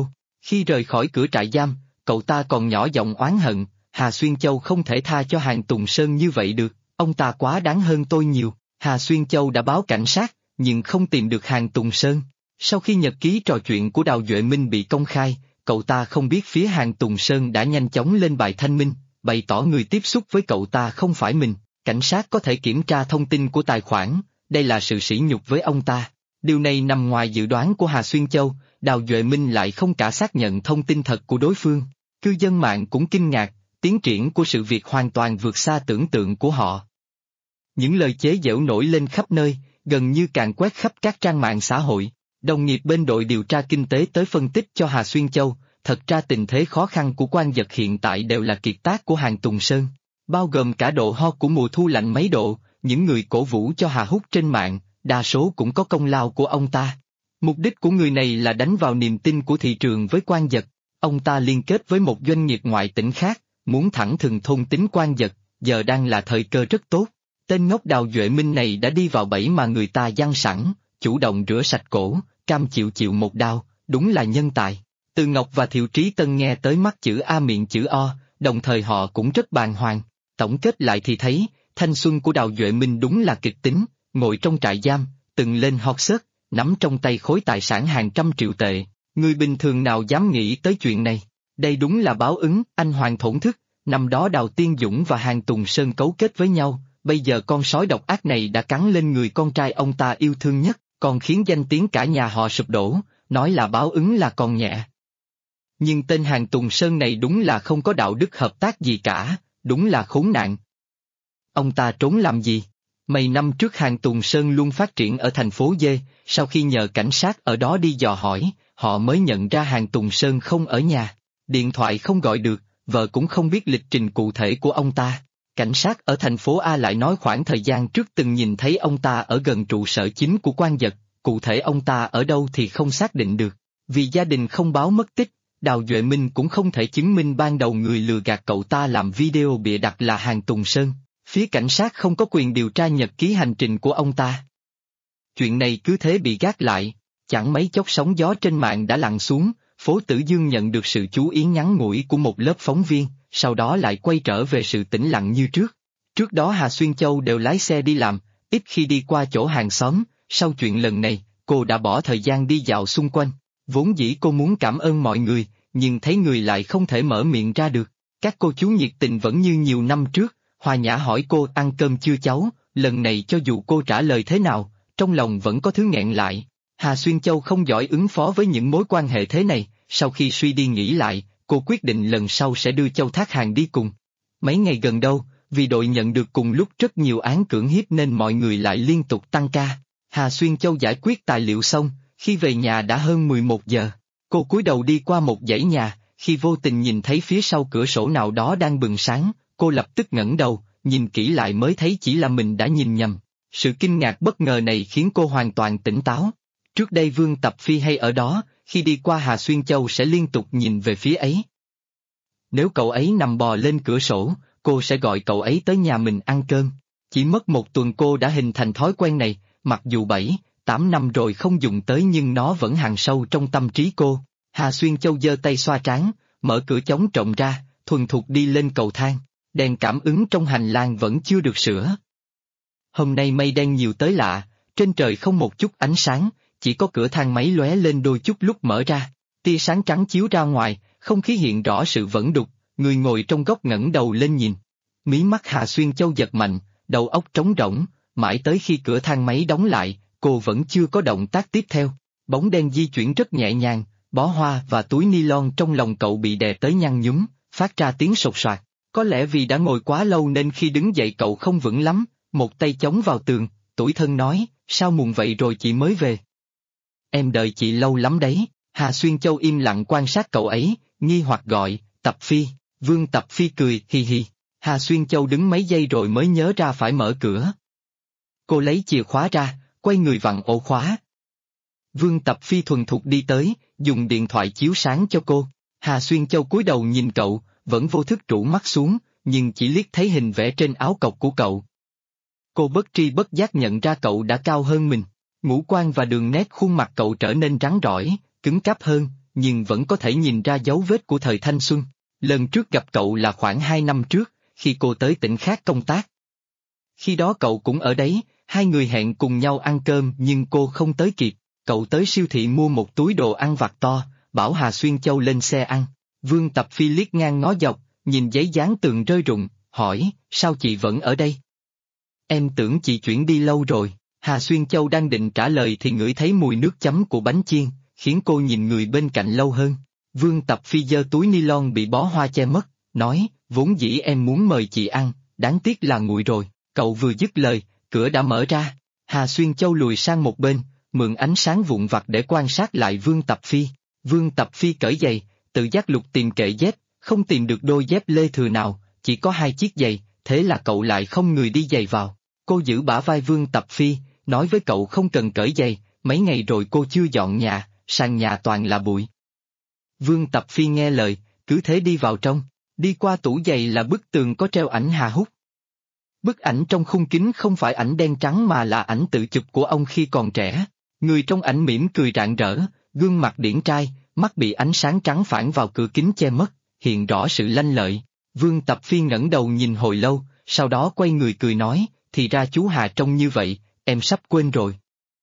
Khi rời khỏi cửa trại giam, cậu ta còn nhỏ giọng oán hận, Hà Xuyên Châu không thể tha cho Hàn Tùng Sơn như vậy được, ông ta quá đáng hơn tôi nhiều. Hà Xuyên Châu đã báo cảnh sát, nhưng không tìm được Hàn Tùng Sơn. Sau khi nhật ký trò chuyện của Đào Duệ Minh bị công khai, cậu ta không biết phía Hàn Tùng Sơn đã nhanh chóng lên bài thanh minh, bày tỏ người tiếp xúc với cậu ta không phải mình, cảnh sát có thể kiểm tra thông tin của tài khoản, đây là sự sỉ nhục với ông ta. Điều này nằm ngoài dự đoán của Hà Xuyên Châu, Đào Duệ Minh lại không cả xác nhận thông tin thật của đối phương. Cư dân mạng cũng kinh ngạc, tiến triển của sự việc hoàn toàn vượt xa tưởng tượng của họ. Những lời chế giễu nổi lên khắp nơi, gần như càn quét khắp các trang mạng xã hội. Đồng nghiệp bên đội điều tra kinh tế tới phân tích cho Hà Xuyên Châu, thật ra tình thế khó khăn của Quan Dật hiện tại đều là kiệt tác của Hàn Tùng Sơn, bao gồm cả độ ho của mùa thu lạnh mấy độ, những người cổ vũ cho Hà Hút trên mạng, đa số cũng có công lao của ông ta. Mục đích của người này là đánh vào niềm tin của thị trường với Quan Dật, ông ta liên kết với một doanh nghiệp ngoại tỉnh khác, muốn thẳng thừng thôn tính Quan Dật, giờ đang là thời cơ rất tốt. Tên ngốc Đào Duệ Minh này đã đi vào bẫy mà người ta giăng sẵn, chủ động rửa sạch cổ, cam chịu chịu một đao, đúng là nhân tài. Từ Ngọc và Thiệu Trí Tân nghe tới mắt chữ A miệng chữ O, đồng thời họ cũng rất bàng hoàng. Tổng kết lại thì thấy, thanh xuân của Đào Duệ Minh đúng là kịch tính, ngồi trong trại giam, từng lên hot search, nắm trong tay khối tài sản hàng trăm triệu tệ. Người bình thường nào dám nghĩ tới chuyện này? Đây đúng là báo ứng, anh Hoàng thổn thức, năm đó Đào Tiên Dũng và Hàn Tùng Sơn cấu kết với nhau. Bây giờ con sói độc ác này đã cắn lên người con trai ông ta yêu thương nhất, còn khiến danh tiếng cả nhà họ sụp đổ, nói là báo ứng là còn nhẹ. Nhưng tên Hàn Tùng Sơn này đúng là không có đạo đức hợp tác gì cả, đúng là khốn nạn. Ông ta trốn làm gì? Mấy năm trước Hàn Tùng Sơn luôn phát triển ở thành phố D, sau khi nhờ cảnh sát ở đó đi dò hỏi, họ mới nhận ra Hàn Tùng Sơn không ở nhà, điện thoại không gọi được, vợ cũng không biết lịch trình cụ thể của ông ta. Cảnh sát ở thành phố A lại nói khoảng thời gian trước từng nhìn thấy ông ta ở gần trụ sở chính của Quan Dật, cụ thể ông ta ở đâu thì không xác định được. Vì gia đình không báo mất tích, Đào Duệ Minh cũng không thể chứng minh ban đầu người lừa gạt cậu ta làm video bịa đặt là Hàn Tùng Sơn. Phía cảnh sát không có quyền điều tra nhật ký hành trình của ông ta. Chuyện này cứ thế bị gác lại, chẳng mấy chốc sóng gió trên mạng đã lặn xuống, Phố Tử Dương nhận được sự chú ý ngắn ngủi của một lớp phóng viên, sau đó lại quay trở về sự tĩnh lặng như trước. Trước đó Hà Xuyên Châu đều lái xe đi làm, ít khi đi qua chỗ hàng xóm, sau chuyện lần này, cô đã bỏ thời gian đi dạo xung quanh. Vốn dĩ cô muốn cảm ơn mọi người, nhưng thấy người lại không thể mở miệng ra được. Các cô chú nhiệt tình vẫn như nhiều năm trước, hòa nhã hỏi cô ăn cơm chưa cháu, lần này cho dù cô trả lời thế nào, trong lòng vẫn có thứ nghẹn lại. Hà Xuyên Châu không giỏi ứng phó với những mối quan hệ thế này, sau khi suy đi nghĩ lại, cô quyết định lần sau sẽ đưa Châu Thác Hàng đi cùng. Mấy ngày gần đâu, vì đội nhận được cùng lúc rất nhiều án cưỡng hiếp nên mọi người lại liên tục tăng ca. Hà Xuyên Châu giải quyết tài liệu xong, khi về nhà đã hơn 11 giờ. Cô cúi đầu đi qua một dãy nhà, khi vô tình nhìn thấy phía sau cửa sổ nào đó đang bừng sáng, cô lập tức ngẩng đầu, nhìn kỹ lại mới thấy chỉ là mình đã nhìn nhầm. Sự kinh ngạc bất ngờ này khiến cô hoàn toàn tỉnh táo. Trước đây Vương Tập Phi hay ở đó, khi đi qua Hà Xuyên Châu sẽ liên tục nhìn về phía ấy. Nếu cậu ấy nằm bò lên cửa sổ, cô sẽ gọi cậu ấy tới nhà mình ăn cơm. Chỉ mất một tuần cô đã hình thành thói quen này, mặc dù 7-8 năm rồi không dùng tới nhưng nó vẫn hằn sâu trong tâm trí cô. Hà Xuyên Châu giơ tay xoa trán, mở cửa chống trộm ra, thuần thục đi lên cầu thang. Đèn cảm ứng trong hành lang vẫn chưa được sửa. Hôm nay mây đen nhiều tới lạ, trên trời không một chút ánh sáng, chỉ có cửa thang máy lóe lên đôi chút lúc mở ra. Tia sáng trắng chiếu ra ngoài, không khí hiện rõ sự vẩn đục, người ngồi trong góc ngẩng đầu lên nhìn. Mí mắt Hà Xuyên Châu giật mạnh, đầu óc trống rỗng, mãi tới khi cửa thang máy đóng lại, cô vẫn chưa có động tác tiếp theo. Bóng đen di chuyển rất nhẹ nhàng, bó hoa và túi ni lon trong lòng cậu bị đè tới nhăn nhúm, phát ra tiếng sột soạt. Có lẽ vì đã ngồi quá lâu nên khi đứng dậy cậu không vững lắm, một tay chống vào tường, tủi thân nói, sao muộn vậy rồi chị mới về? Em đợi chị lâu lắm đấy. Hà Xuyên Châu im lặng quan sát cậu ấy, nghi hoặc gọi, Tập Phi. Vương Tập Phi cười, hi hi. Hà Xuyên Châu đứng mấy giây rồi mới nhớ ra phải mở cửa. Cô lấy chìa khóa ra, quay người vặn ổ khóa. Vương Tập Phi thuần thục đi tới, dùng điện thoại chiếu sáng cho cô. Hà Xuyên Châu cúi đầu nhìn cậu, vẫn vô thức rũ mắt xuống, nhưng chỉ liếc thấy hình vẽ trên áo cộc của cậu. Cô bất tri bất giác nhận ra cậu đã cao hơn mình. Ngũ quan và đường nét khuôn mặt cậu trở nên rắn rỏi, cứng cáp hơn, nhưng vẫn có thể nhìn ra dấu vết của thời thanh xuân. Lần trước gặp cậu là khoảng 2 năm trước, khi cô tới tỉnh khác công tác. Khi đó cậu cũng ở đấy, hai người hẹn cùng nhau ăn cơm nhưng cô không tới kịp. Cậu tới siêu thị mua một túi đồ ăn vặt to, bảo Hà Xuyên Châu lên xe ăn. Vương Tập Phi liếc ngang ngó dọc, nhìn giấy dán tường rơi rụng, hỏi, sao chị vẫn ở đây? Em tưởng chị chuyển đi lâu rồi. Hà Xuyên Châu đang định trả lời thì ngửi thấy mùi nước chấm của bánh chiên, khiến cô nhìn người bên cạnh lâu hơn. Vương Tập Phi giơ túi ni lon bị bó hoa che mất, nói, vốn dĩ em muốn mời chị ăn, đáng tiếc là nguội rồi. Cậu vừa dứt lời, cửa đã mở ra. Hà Xuyên Châu lùi sang một bên, mượn ánh sáng vụn vặt để quan sát lại Vương Tập Phi. Vương Tập Phi cởi giày, tự giác lục tìm kệ dép, không tìm được đôi dép lê thừa nào, chỉ có 2 chiếc giày, thế là cậu lại không người đi giày vào. Cô giữ bả vai Vương Tập Phi, nói với cậu không cần cởi giày, mấy ngày rồi cô chưa dọn nhà, sàn nhà toàn là bụi. Vương Tập Phi nghe lời, cứ thế đi vào trong, đi qua tủ giày là bức tường có treo ảnh Hà Húc. Bức ảnh trong khung kính không phải ảnh đen trắng mà là ảnh tự chụp của ông khi còn trẻ. Người trong ảnh mỉm cười rạng rỡ, gương mặt điển trai, mắt bị ánh sáng trắng phản vào cửa kính che mất, hiện rõ sự lanh lợi. Vương Tập Phi ngẩng đầu nhìn hồi lâu, sau đó quay người cười nói, thì ra chú Hà trông như vậy, em sắp quên rồi.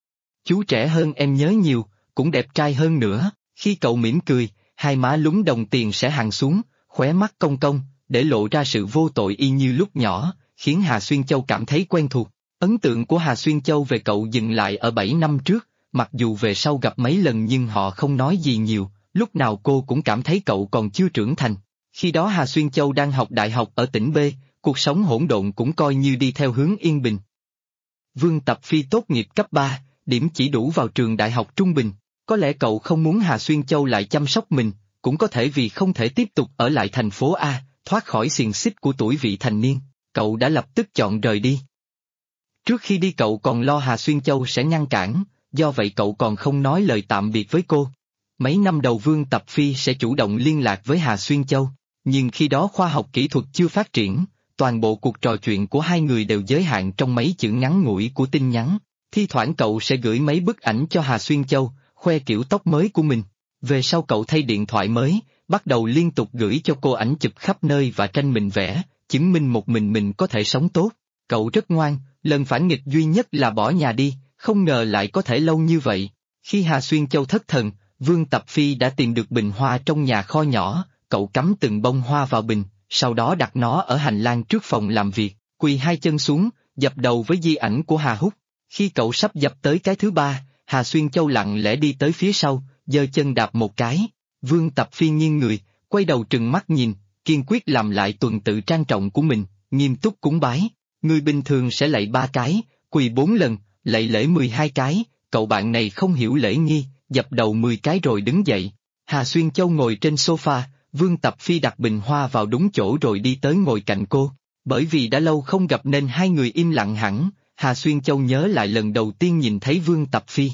Chú trẻ hơn em nhớ nhiều, cũng đẹp trai hơn nữa. Khi cậu mỉm cười, hai má lúm đồng tiền sẽ hằn xuống, khóe mắt cong cong, để lộ ra sự vô tội y như lúc nhỏ, khiến Hà Xuyên Châu cảm thấy quen thuộc. Ấn tượng của Hà Xuyên Châu về cậu dừng lại ở 7 năm trước, mặc dù về sau gặp mấy lần nhưng họ không nói gì nhiều, lúc nào cô cũng cảm thấy cậu còn chưa trưởng thành. Khi đó Hà Xuyên Châu đang học đại học ở tỉnh B, cuộc sống hỗn độn cũng coi như đi theo hướng yên bình. Vương Tập Phi tốt nghiệp cấp 3, điểm chỉ đủ vào trường đại học trung bình. Có lẽ cậu không muốn Hà Xuyên Châu lại chăm sóc mình, cũng có thể vì không thể tiếp tục ở lại thành phố A, thoát khỏi xiềng xích của tuổi vị thành niên, cậu đã lập tức chọn rời đi. Trước khi đi cậu còn lo Hà Xuyên Châu sẽ ngăn cản, do vậy cậu còn không nói lời tạm biệt với cô. Mấy năm đầu Vương Tập Phi sẽ chủ động liên lạc với Hà Xuyên Châu, nhưng khi đó khoa học kỹ thuật chưa phát triển, toàn bộ cuộc trò chuyện của hai người đều giới hạn trong mấy chữ ngắn ngủi của tin nhắn. Thi thoảng cậu sẽ gửi mấy bức ảnh cho Hà Xuyên Châu, khoe kiểu tóc mới của mình. Về sau cậu thay điện thoại mới, bắt đầu liên tục gửi cho cô ảnh chụp khắp nơi và tranh mình vẽ, chứng minh một mình có thể sống tốt. Cậu rất ngoan, lần phản nghịch duy nhất là bỏ nhà đi, không ngờ lại có thể lâu như vậy. Khi Hà Xuyên Châu thất thần, Vương Tập Phi đã tìm được bình hoa trong nhà kho nhỏ, cậu cắm từng bông hoa vào bình, sau đó đặt nó ở hành lang trước phòng làm việc, quỳ 2 chân xuống, dập đầu với di ảnh của Hà Húc. Khi cậu sắp dập tới cái thứ 3, Hà Xuyên Châu lặng lẽ đi tới phía sau, giơ chân đạp một cái. Vương Tập Phi nghiêng người, quay đầu trừng mắt nhìn, kiên quyết làm lại tuần tự trang trọng của mình, nghiêm túc cúng bái. Người bình thường sẽ lạy 3 cái, quỳ 4 lần, lạy lễ 12 cái, cậu bạn này không hiểu lễ nghi, dập đầu 10 cái rồi đứng dậy. Hà Xuyên Châu ngồi trên sofa, Vương Tập Phi đặt bình hoa vào đúng chỗ rồi đi tới ngồi cạnh cô. Bởi vì đã lâu không gặp nên hai người im lặng hẳn, Hà Xuyên Châu nhớ lại lần đầu tiên nhìn thấy Vương Tập Phi.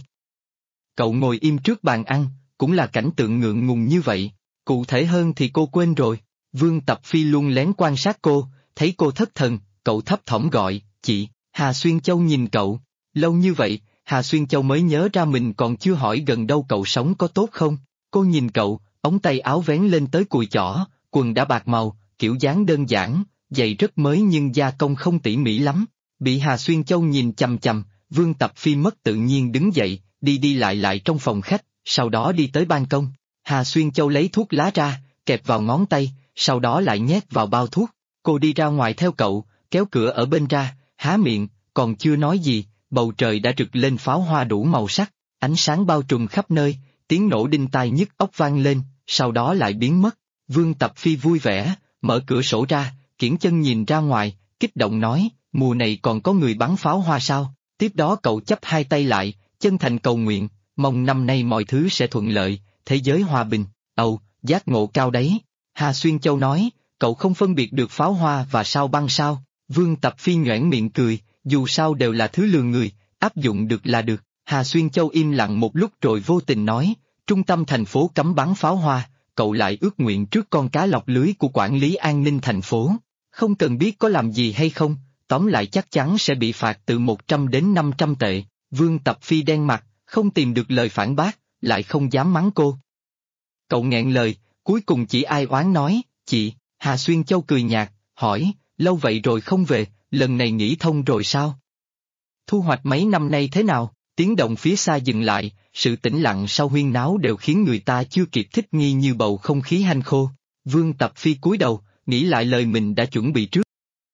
Cậu ngồi im trước bàn ăn, cũng là cảnh tượng ngượng ngùng như vậy, cụ thể hơn thì cô quên rồi. Vương Tập Phi luôn lén quan sát cô, thấy cô thất thần, cậu thấp thỏm gọi, chị. Hà Xuyên Châu nhìn cậu, lâu như vậy, Hà Xuyên Châu mới nhớ ra mình còn chưa hỏi gần đâu cậu sống có tốt không. Cô nhìn cậu, ống tay áo vén lên tới cùi chỏ, quần đã bạc màu, kiểu dáng đơn giản, giày rất mới nhưng gia công không tỉ mỉ lắm. Bị Hà Xuyên Châu nhìn chằm chằm, Vương Tập Phi mất tự nhiên đứng dậy, đi lại trong phòng khách, sau đó đi tới ban công. Hà Xuyên Châu lấy thuốc lá ra, kẹp vào ngón tay, sau đó lại nhét vào bao thuốc. Cô đi ra ngoài theo cậu, kéo cửa ở bên ra, há miệng, còn chưa nói gì, bầu trời đã rực lên pháo hoa đủ màu sắc, ánh sáng bao trùm khắp nơi, tiếng nổ đinh tai nhức óc vang lên, sau đó lại biến mất. Vương Tập Phi vui vẻ, mở cửa sổ ra, kiễng chân nhìn ra ngoài, kích động nói, mùa này còn có người bắn pháo hoa sao? Tiếp đó cậu chắp hai tay lại, chân thành cầu nguyện, mong năm nay mọi thứ sẽ thuận lợi, thế giới hòa bình. Ồ, giác ngộ cao đấy. Hà Xuyên Châu nói, cậu không phân biệt được pháo hoa và sao băng sao? Vương Tập Phi nhoẻn miệng cười, dù sao đều là thứ lừa người, áp dụng được là được. Hà Xuyên Châu im lặng một lúc rồi vô tình nói, trung tâm thành phố cấm bắn pháo hoa, cậu lại ước nguyện trước con cá lọc lưới của quản lý an ninh thành phố. Không cần biết có làm gì hay không, tóm lại chắc chắn sẽ bị phạt từ 100 đến 500 tệ. Vương Tập Phi đen mặt, không tìm được lời phản bác, lại không dám mắng cô. Cậu nghẹn lời, cuối cùng chỉ ai oán nói, chị. Hà Xuyên Châu cười nhạt, hỏi, lâu vậy rồi không về, lần này nghĩ thông rồi sao? Thu hoạch mấy năm nay thế nào? Tiếng động phía xa dừng lại, sự tĩnh lặng sau huyên náo đều khiến người ta chưa kịp thích nghi như bầu không khí hanh khô. Vương Tập Phi cúi đầu, nghĩ lại lời mình đã chuẩn bị trước.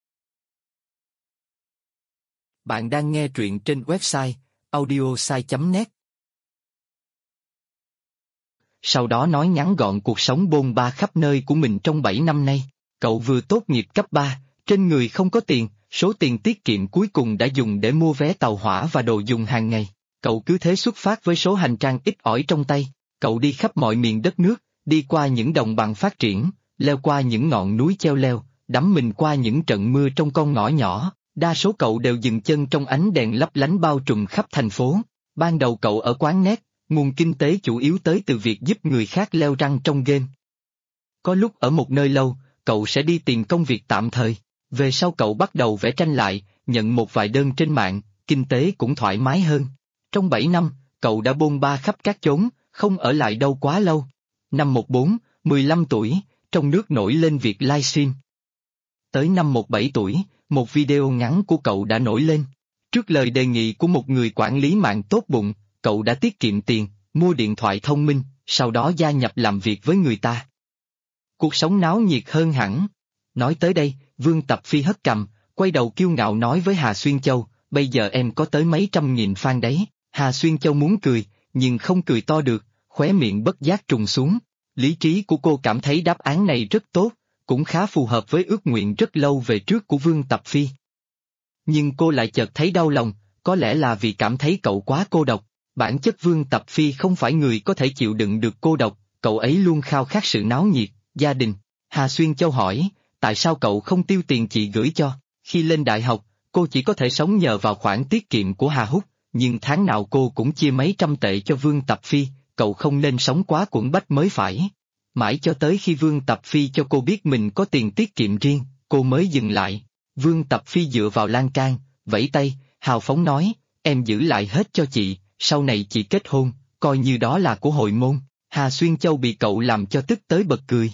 Bạn đang nghe truyện trên website audiosai.net. Sau đó nói ngắn gọn cuộc sống bôn ba khắp nơi của mình trong 7 năm nay. Cậu vừa tốt nghiệp cấp 3, trên người không có tiền, số tiền tiết kiệm cuối cùng đã dùng để mua vé tàu hỏa và đồ dùng hàng ngày. Cậu cứ thế xuất phát với số hành trang ít ỏi trong tay. Cậu đi khắp mọi miền đất nước, đi qua những đồng bằng phát triển, leo qua những ngọn núi cheo leo, đắm mình qua những trận mưa trong con ngõ nhỏ. Đa số cậu đều dừng chân trong ánh đèn lấp lánh bao trùm khắp thành phố. Ban đầu cậu ở quán net, nguồn kinh tế chủ yếu tới từ việc giúp người khác leo răng trong game. Có lúc ở một nơi lâu, cậu sẽ đi tìm công việc tạm thời. Về sau cậu bắt đầu vẽ tranh lại, nhận một vài đơn trên mạng, kinh tế cũng thoải mái hơn. Trong 7 năm, cậu đã bôn ba khắp các chốn, không ở lại đâu quá lâu. Năm 14, 15 tuổi, trong nước nổi lên việc livestream. Tới năm 17 tuổi, một video ngắn của cậu đã nổi lên. Trước lời đề nghị của một người quản lý mạng tốt bụng, cậu đã tiết kiệm tiền, mua điện thoại thông minh, sau đó gia nhập làm việc với người ta. Cuộc sống náo nhiệt hơn hẳn. Nói tới đây, Vương Tập Phi hất cằm, quay đầu kiêu ngạo nói với Hà Xuyên Châu, bây giờ em có tới mấy trăm nghìn fan đấy. Hà Xuyên Châu muốn cười, nhưng không cười to được, khóe miệng bất giác trùng xuống. Lý trí của cô cảm thấy đáp án này rất tốt, cũng khá phù hợp với ước nguyện rất lâu về trước của Vương Tập Phi. Nhưng cô lại chợt thấy đau lòng, có lẽ là vì cảm thấy cậu quá cô độc. Bản chất Vương Tập Phi không phải người có thể chịu đựng được cô độc, cậu ấy luôn khao khát sự náo nhiệt, gia đình. Hà Xuyên Châu hỏi, tại sao cậu không tiêu tiền chị gửi cho? Khi lên đại học, cô chỉ có thể sống nhờ vào khoản tiết kiệm của Hà Húc, nhưng tháng nào cô cũng chia mấy trăm tệ cho Vương Tập Phi, cậu không nên sống quá quẫn bách mới phải. Mãi cho tới khi Vương Tập Phi cho cô biết mình có tiền tiết kiệm riêng, cô mới dừng lại. Vương Tập Phi dựa vào lan can, vẫy tay, hào phóng nói, em giữ lại hết cho chị, sau này chị kết hôn, coi như đó là của hội môn. Hà Xuyên Châu bị cậu làm cho tức tới bật cười.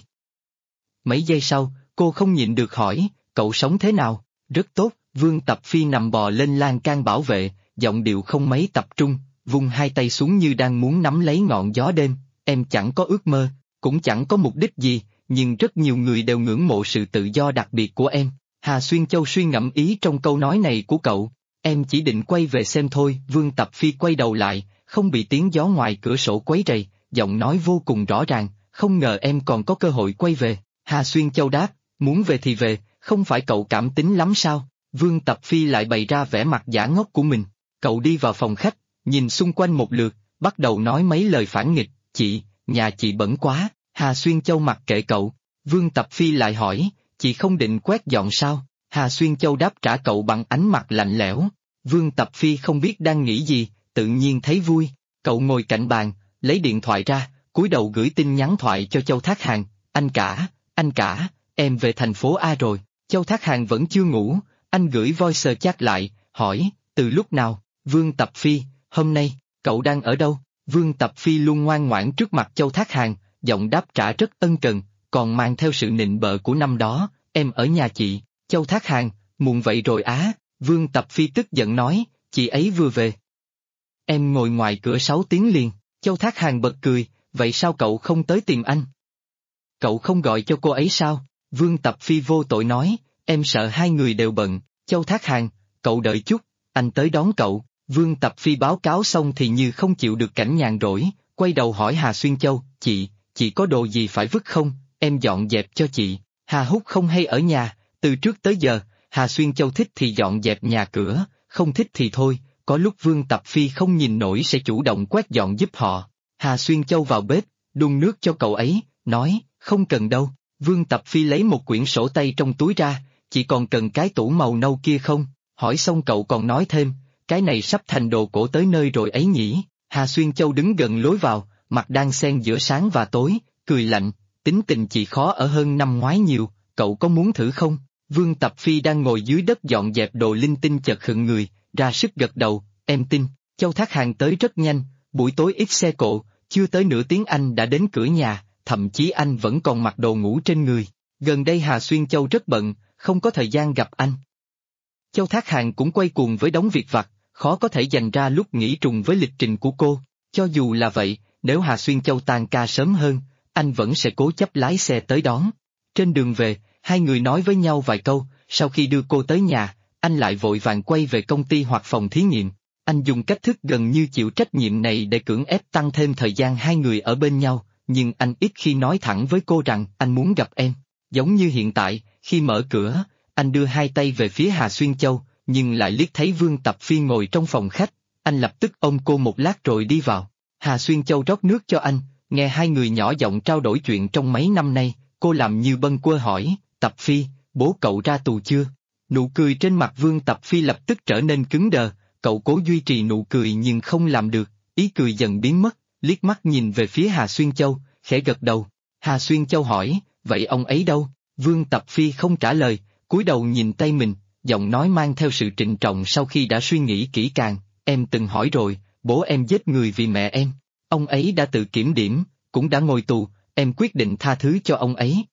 Mấy giây sau, cô không nhịn được hỏi, cậu sống thế nào? Rất tốt, Vương Tập Phi nằm bò lên lan can bảo vệ, giọng điệu không mấy tập trung, vung hai tay xuống như đang muốn nắm lấy ngọn gió đêm, em chẳng có ước mơ, cũng chẳng có mục đích gì, nhưng rất nhiều người đều ngưỡng mộ sự tự do đặc biệt của em. Hà Xuyên Châu suy ngẫm ý trong câu nói này của cậu, em chỉ định quay về xem thôi. Vương Tập Phi quay đầu lại, không bị tiếng gió ngoài cửa sổ quấy rầy, giọng nói vô cùng rõ ràng, không ngờ em còn có cơ hội quay về. Hà Xuyên Châu đáp, muốn về thì về, không phải cậu cảm tính lắm sao? Vương Tập Phi lại bày ra vẻ mặt giả ngốc của mình, cậu đi vào phòng khách, nhìn xung quanh một lượt, bắt đầu nói mấy lời phản nghịch, chị, nhà chị bẩn quá. Hà Xuyên Châu mặc kệ cậu. Vương Tập Phi lại hỏi, chị không định quét dọn sao? Hà Xuyên Châu đáp trả cậu bằng ánh mặt lạnh lẽo. Vương Tập Phi không biết đang nghĩ gì, tự nhiên thấy vui. Cậu ngồi cạnh bàn, lấy điện thoại ra, cúi đầu gửi tin nhắn thoại cho Châu Thác Hàng. Anh cả, em về thành phố A rồi. Châu Thác Hàng vẫn chưa ngủ, anh gửi voice chat lại, hỏi, từ lúc nào? Vương Tập Phi, hôm nay, cậu đang ở đâu? Vương Tập Phi luôn ngoan ngoãn trước mặt Châu Thác Hàng, giọng đáp trả rất ân cần, còn mang theo sự nịnh bợ của năm đó, em ở nhà chị. Châu Thác Hàng, muộn vậy rồi á? Vương Tập Phi tức giận nói, chị ấy vừa về. Em ngồi ngoài cửa 6 tiếng liền. Châu Thác Hàng bật cười, vậy sao cậu không tới tìm anh? Cậu không gọi cho cô ấy sao? Vương Tập Phi vô tội nói, em sợ hai người đều bận. Châu Thác Hàng, cậu đợi chút, anh tới đón cậu. Vương Tập Phi báo cáo xong thì như không chịu được cảnh nhàn rỗi, quay đầu hỏi Hà Xuyên Châu, chị có đồ gì phải vứt không, em dọn dẹp cho chị. Hà Húc không hay ở nhà, từ trước tới giờ, Hà Xuyên Châu thích thì dọn dẹp nhà cửa, không thích thì thôi, có lúc Vương Tập Phi không nhìn nổi sẽ chủ động quét dọn giúp họ. Hà Xuyên Châu vào bếp, đun nước cho cậu ấy, nói, không cần đâu. Vương Tập Phi lấy một quyển sổ tay trong túi ra, chỉ còn cần cái tủ màu nâu kia không? Hỏi xong cậu còn nói thêm, cái này sắp thành đồ cổ tới nơi rồi ấy nhỉ? Hà Xuyên Châu đứng gần lối vào, mặt đang xen giữa sáng và tối, cười lạnh, tính tình chị khó ở hơn năm ngoái nhiều, cậu có muốn thử không? Vương Tập Phi đang ngồi dưới đất dọn dẹp đồ linh tinh chợt khựng người, ra sức gật đầu, em tin. Châu Thác Hàng tới rất nhanh, buổi tối ít xe cộ, chưa tới nửa tiếng anh đã đến cửa nhà, thậm chí anh vẫn còn mặc đồ ngủ trên người. Gần đây Hà Xuyên Châu rất bận, không có thời gian gặp anh. Châu Thác Hàn cũng quay cuồng với đống việc vặt, khó có thể dành ra lúc nghỉ trùng với lịch trình của cô. Cho dù là vậy, nếu Hà Xuyên Châu tan ca sớm hơn, anh vẫn sẽ cố chấp lái xe tới đón. Trên đường về, hai người nói với nhau vài câu, sau khi đưa cô tới nhà, anh lại vội vàng quay về công ty hoặc phòng thí nghiệm. Anh dùng cách thức gần như chịu trách nhiệm này để cưỡng ép tăng thêm thời gian hai người ở bên nhau, nhưng anh ít khi nói thẳng với cô rằng anh muốn gặp em. Giống như hiện tại, khi mở cửa, anh đưa hai tay về phía Hà Xuyên Châu, nhưng lại liếc thấy Vương Tập Phi ngồi trong phòng khách, anh lập tức ôm cô một lát rồi đi vào. Hà Xuyên Châu rót nước cho anh, nghe hai người nhỏ giọng trao đổi chuyện trong mấy năm nay, cô làm như bâng quơ hỏi, Tập Phi, bố cậu ra tù chưa? Nụ cười trên mặt Vương Tập Phi lập tức trở nên cứng đờ, cậu cố duy trì nụ cười nhưng không làm được, ý cười dần biến mất, liếc mắt nhìn về phía Hà Xuyên Châu, khẽ gật đầu. Hà Xuyên Châu hỏi, vậy ông ấy đâu? Vương Tập Phi không trả lời, cúi đầu nhìn tay mình, giọng nói mang theo sự trịnh trọng sau khi đã suy nghĩ kỹ càng, em từng hỏi rồi, bố em giết người vì mẹ em. Ông ấy đã tự kiểm điểm, cũng đã ngồi tù, em quyết định tha thứ cho ông ấy.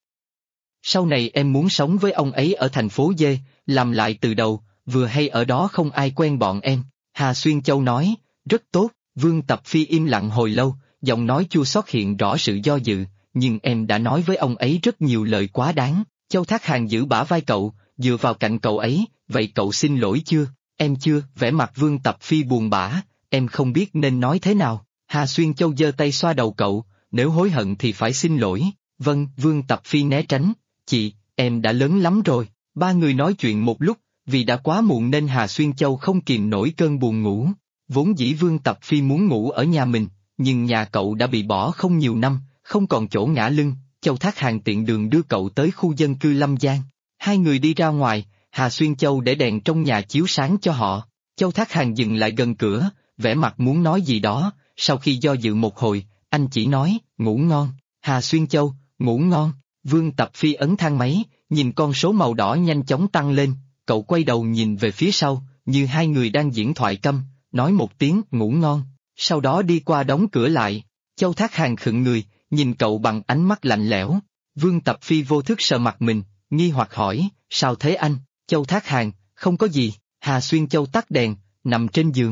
Sau này em muốn sống với ông ấy ở thành phố D, làm lại từ đầu, vừa hay ở đó không ai quen bọn em. Hà Xuyên Châu nói, rất tốt. Vương Tập Phi im lặng hồi lâu, giọng nói chua xót hiện rõ sự do dự, nhưng em đã nói với ông ấy rất nhiều lời quá đáng. Châu Thác Hàn giữ bả vai cậu, dựa vào cạnh cậu ấy, vậy cậu xin lỗi chưa? Em chưa. Vẻ mặt Vương Tập Phi buồn bã, em không biết nên nói thế nào. Hà Xuyên Châu giơ tay xoa đầu cậu, nếu hối hận thì phải xin lỗi. Vâng. Vương Tập Phi né tránh, chị, em đã lớn lắm rồi. Ba người nói chuyện một lúc, vì đã quá muộn nên Hà Xuyên Châu không kìm nổi cơn buồn ngủ. Vốn dĩ Vương Tập Phi muốn ngủ ở nhà mình, nhưng nhà cậu đã bị bỏ không nhiều năm, không còn chỗ ngả lưng, Châu Thác Hàn tiện đường đưa cậu tới khu dân cư Lâm Giang. Hai người đi ra ngoài, Hà Xuyên Châu để đèn trong nhà chiếu sáng cho họ. Châu Thác Hàn dừng lại gần cửa, vẻ mặt muốn nói gì đó, sau khi do dự một hồi, anh chỉ nói, ngủ ngon. Hà Xuyên Châu, ngủ ngon. Vương Tập Phi ấn thang máy, nhìn con số màu đỏ nhanh chóng tăng lên, cậu quay đầu nhìn về phía sau, như hai người đang diễn thoại câm, nói một tiếng ngủ ngon, sau đó đi qua đóng cửa lại. Châu Thác Hàn khựng người, nhìn cậu bằng ánh mắt lạnh lẽo. Vương Tập Phi vô thức sờ mặt mình, nghi hoặc hỏi, sao thế anh? Châu Thác Hàn, không có gì. Hà Xuyên Châu tắt đèn, nằm trên giường.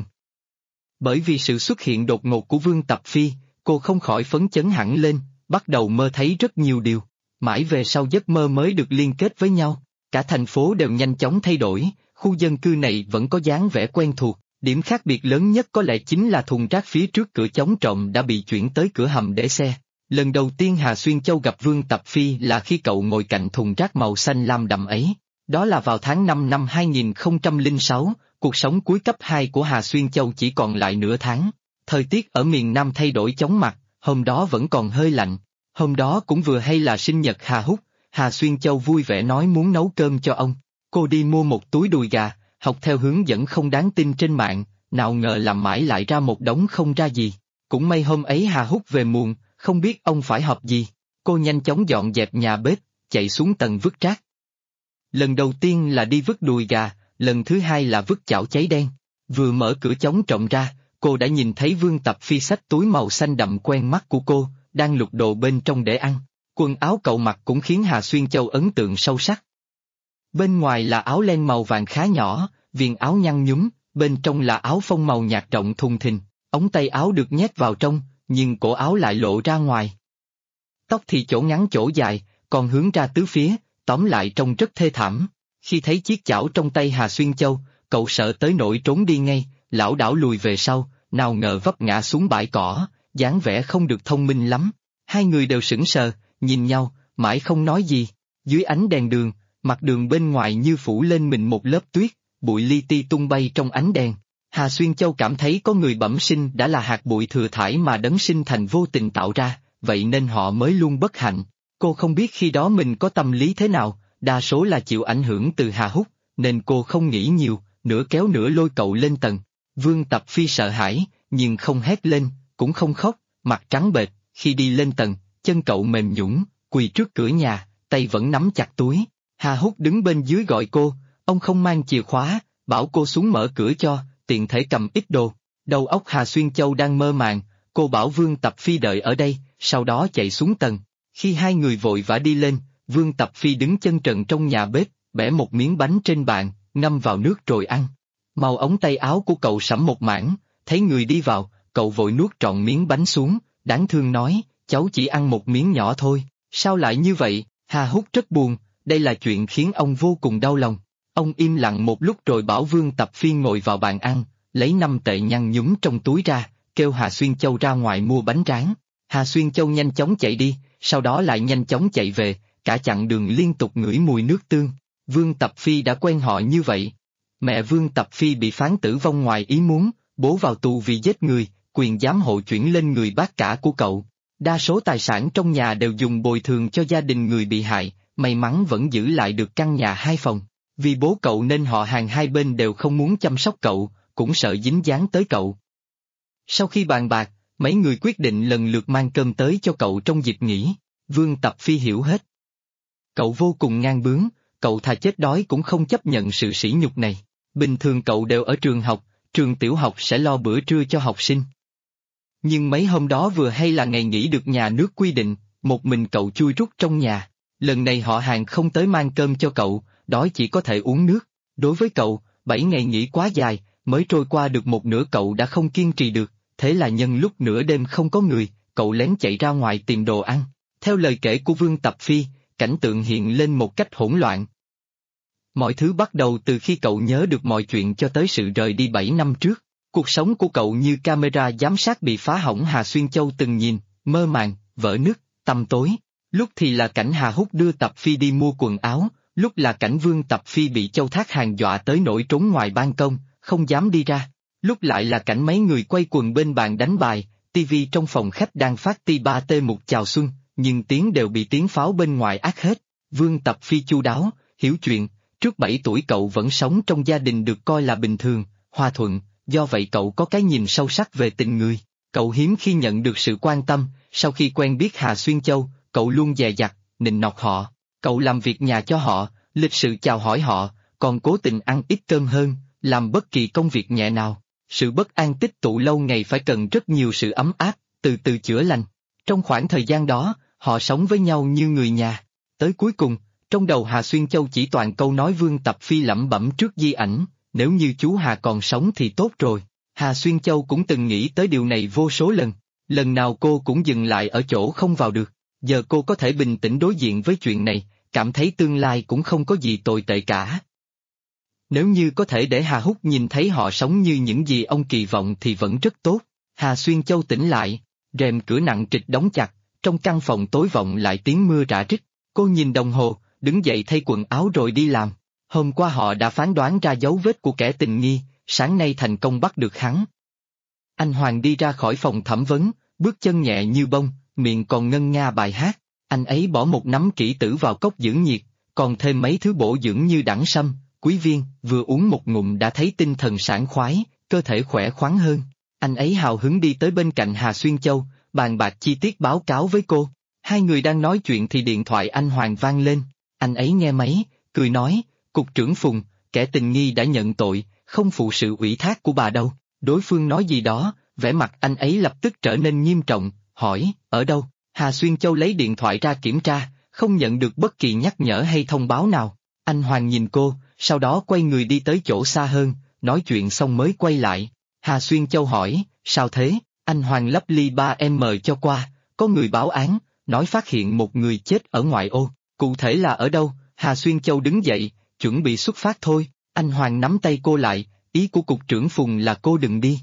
Bởi vì sự xuất hiện đột ngột của Vương Tập Phi, cô không khỏi phấn chấn hẳn lên, bắt đầu mơ thấy rất nhiều điều. Mãi về sau giấc mơ mới được liên kết với nhau, cả thành phố đều nhanh chóng thay đổi, khu dân cư này vẫn có dáng vẻ quen thuộc. Điểm khác biệt lớn nhất có lẽ chính là thùng rác phía trước cửa chống trộm đã bị chuyển tới cửa hầm để xe. Lần đầu tiên Hà Xuyên Châu gặp Vương Tập Phi là khi cậu ngồi cạnh thùng rác màu xanh lam đậm ấy. Đó là vào tháng 5 năm 2006, cuộc sống cuối cấp 2 của Hà Xuyên Châu chỉ còn lại nửa tháng. Thời tiết ở miền Nam thay đổi chóng mặt, hôm đó vẫn còn hơi lạnh. Hôm đó cũng vừa hay là sinh nhật Hà Húc, Hà Xuyên Châu vui vẻ nói muốn nấu cơm cho ông. Cô đi mua một túi đùi gà, học theo hướng dẫn không đáng tin trên mạng, nào ngờ làm mãi lại ra một đống không ra gì. Cũng may hôm ấy Hà Húc về muộn, không biết ông phải họp gì. Cô nhanh chóng dọn dẹp nhà bếp, chạy xuống tầng vứt rác. Lần đầu tiên là đi vứt đùi gà, lần thứ hai là vứt chảo cháy đen. Vừa mở cửa chống trộm ra, cô đã nhìn thấy Vương Tập Phi xách túi màu xanh đậm quen mắt của cô, đang lục đồ bên trong để ăn. Quần áo cậu mặc cũng khiến Hà Xuyên Châu ấn tượng sâu sắc. Bên ngoài là áo len màu vàng khá nhỏ, viền áo nhăn nhúm, bên trong là áo phông màu nhạt rộng thùng thình, ống tay áo được nhét vào trong, nhưng cổ áo lại lộ ra ngoài. Tóc thì chỗ ngắn chỗ dài, còn hướng ra tứ phía, tóm lại trông rất thê thảm. Khi thấy chiếc chảo trong tay Hà Xuyên Châu, cậu sợ tới nỗi trốn đi ngay, lảo đảo lùi về sau, nào ngờ vấp ngã xuống bãi cỏ, dáng vẻ không được thông minh lắm. Hai người đều sững sờ, nhìn nhau, mãi không nói gì. Dưới ánh đèn đường, mặt đường bên ngoài như phủ lên mình một lớp tuyết, bụi li ti tung bay trong ánh đèn. Hà Xuyên Châu cảm thấy có người bẩm sinh đã là hạt bụi thừa thải mà đấng sinh thành vô tình tạo ra, vậy nên họ mới luôn bất hạnh. Cô không biết khi đó mình có tâm lý thế nào, đa số là chịu ảnh hưởng từ Hà Húc, nên cô không nghĩ nhiều, nửa kéo nửa lôi cậu lên tầng. Vương Tập Phi sợ hãi, nhưng không hét lên, cũng không khóc, mặt trắng bệch. Khi đi lên tầng, chân cậu mềm nhũn, quỳ trước cửa nhà, tay vẫn nắm chặt túi. Hà Húc đứng bên dưới gọi cô, ông không mang chìa khóa, bảo cô xuống mở cửa cho, tiện thể cầm ít đồ. Đầu óc Hà Xuyên Châu đang mơ màng, cô bảo Vương Tập Phi đợi ở đây, sau đó chạy xuống tầng. Khi hai người vội vã đi lên, Vương Tập Phi đứng chân trần trong nhà bếp, bẻ một miếng bánh trên bàn, ngâm vào nước rồi ăn. Màu ống tay áo của cậu sẫm một mảng, thấy người đi vào, cậu vội nuốt trọn miếng bánh xuống, đáng thương nói, cháu chỉ ăn một miếng nhỏ thôi, sao lại như vậy? Hà Húc rất buồn, đây là chuyện khiến ông vô cùng đau lòng. Ông im lặng một lúc rồi bảo Vương Tập Phi ngồi vào bàn ăn, lấy 5 tệ nhăn nhúm trong túi ra, kêu Hà Xuyên Châu ra ngoài mua bánh rán. Hà Xuyên Châu nhanh chóng chạy đi, sau đó lại nhanh chóng chạy về, cả chặng đường liên tục ngửi mùi nước tương. Vương Tập Phi đã quen họ như vậy. Mẹ Vương Tập Phi bị phán tử vong ngoài ý muốn, bố vào tù vì giết người, quyền giám hộ chuyển lên người bác cả của cậu. Đa số tài sản trong nhà đều dùng bồi thường cho gia đình người bị hại, may mắn vẫn giữ lại được căn nhà 2 phòng. Vì bố cậu nên họ hàng hai bên đều không muốn chăm sóc cậu, cũng sợ dính dáng tới cậu. Sau khi bàn bạc, mấy người quyết định lần lượt mang cơm tới cho cậu trong dịp nghỉ. Vương Tập Phi hiểu hết. Cậu vô cùng ngang bướng, cậu thà chết đói cũng không chấp nhận sự sỉ nhục này. Bình thường cậu đều ở trường học, trường tiểu học sẽ lo bữa trưa cho học sinh. Nhưng mấy hôm đó vừa hay là ngày nghỉ được nhà nước quy định, một mình cậu chui rút trong nhà. Lần này họ hàng không tới mang cơm cho cậu, đói chỉ có thể uống nước. Đối với cậu, 7 ngày nghỉ quá dài, mới trôi qua được một nửa cậu đã không kiên trì được, thế là nhân lúc nửa đêm không có người, cậu lén chạy ra ngoài tìm đồ ăn. Theo lời kể của Vương Tập Phi, cảnh tượng hiện lên một cách hỗn loạn. Mọi thứ bắt đầu từ khi cậu nhớ được mọi chuyện cho tới sự rời đi 7 năm trước. Cuộc sống của cậu như camera giám sát bị phá hỏng. Hà Xuyên Châu từng nhìn, mơ màng, vỡ nứt, tăm tối. Lúc thì là cảnh Hà Húc đưa Tập Phi đi mua quần áo, lúc là cảnh Vương Tập Phi bị Châu Thác Hàng dọa tới nỗi trốn ngoài ban công, không dám đi ra. Lúc lại là cảnh mấy người quay quần bên bàn đánh bài, tivi trong phòng khách đang phát ti 3T Mục Chào Xuân, nhưng tiếng đều bị tiếng pháo bên ngoài át hết. Vương Tập Phi chu đáo, hiểu chuyện, trước 7 tuổi cậu vẫn sống trong gia đình được coi là bình thường, hòa thuận, do vậy cậu có cái nhìn sâu sắc về tình người. Cậu hiếm khi nhận được sự quan tâm, sau khi quen biết Hà Xuyên Châu, cậu luôn dè dặt, nịnh nọt họ. Cậu làm việc nhà cho họ, lịch sự chào hỏi họ, còn cố tình ăn ít cơm hơn, làm bất kỳ công việc nhẹ nào. Sự bất an tích tụ lâu ngày phải cần rất nhiều sự ấm áp, từ từ chữa lành. Trong khoảng thời gian đó, họ sống với nhau như người nhà. Tới cuối cùng, trong đầu Hà Xuyên Châu chỉ toàn câu nói Vương Tập Phi lẩm bẩm trước di ảnh, nếu như chú Hà còn sống thì tốt rồi. Hà Xuyên Châu cũng từng nghĩ tới điều này vô số lần, lần nào cô cũng dừng lại ở chỗ không vào được. Giờ cô có thể bình tĩnh đối diện với chuyện này, cảm thấy tương lai cũng không có gì tồi tệ cả. Nếu như có thể để Hà Húc nhìn thấy họ sống như những gì ông kỳ vọng thì vẫn rất tốt. Hà Xuyên Châu tỉnh lại, rèm cửa nặng trịch đóng chặt, trong căn phòng tối vọng lại tiếng mưa rả rích. Cô nhìn đồng hồ, đứng dậy thay quần áo rồi đi làm. Hôm qua họ đã phán đoán ra dấu vết của kẻ tình nghi, sáng nay thành công bắt được hắn. Anh Hoàng đi ra khỏi phòng thẩm vấn, bước chân nhẹ như bông, miệng còn ngân nga bài hát. Anh ấy bỏ một nắm kỷ tử vào cốc dưỡng nhiệt, còn thêm mấy thứ bổ dưỡng như đẳng sâm, quý viên, vừa uống một ngụm đã thấy tinh thần sảng khoái, cơ thể khỏe khoắn hơn. Anh ấy hào hứng đi tới bên cạnh Hà Xuyên Châu, bàn bạc chi tiết báo cáo với cô. Hai người đang nói chuyện thì điện thoại anh Hoàng vang lên. Anh ấy nghe máy, cười nói, Cục trưởng Phùng, kẻ tình nghi đã nhận tội, không phụ sự ủy thác của bà đâu. Đối phương nói gì đó, vẻ mặt anh ấy lập tức trở nên nghiêm trọng, hỏi, ở đâu? Hà Xuyên Châu lấy điện thoại ra kiểm tra, không nhận được bất kỳ nhắc nhở hay thông báo nào. Anh Hoàng nhìn cô, sau đó quay người đi tới chỗ xa hơn, nói chuyện xong mới quay lại. Hà Xuyên Châu hỏi, sao thế? Anh Hoàng lấp ly 3M cho qua, có người báo án, nói phát hiện một người chết ở ngoại ô, cụ thể là ở đâu? Hà Xuyên Châu đứng dậy, chuẩn bị xuất phát thôi. Anh Hoàng nắm tay cô lại, ý của Cục trưởng Phùng là cô đừng đi.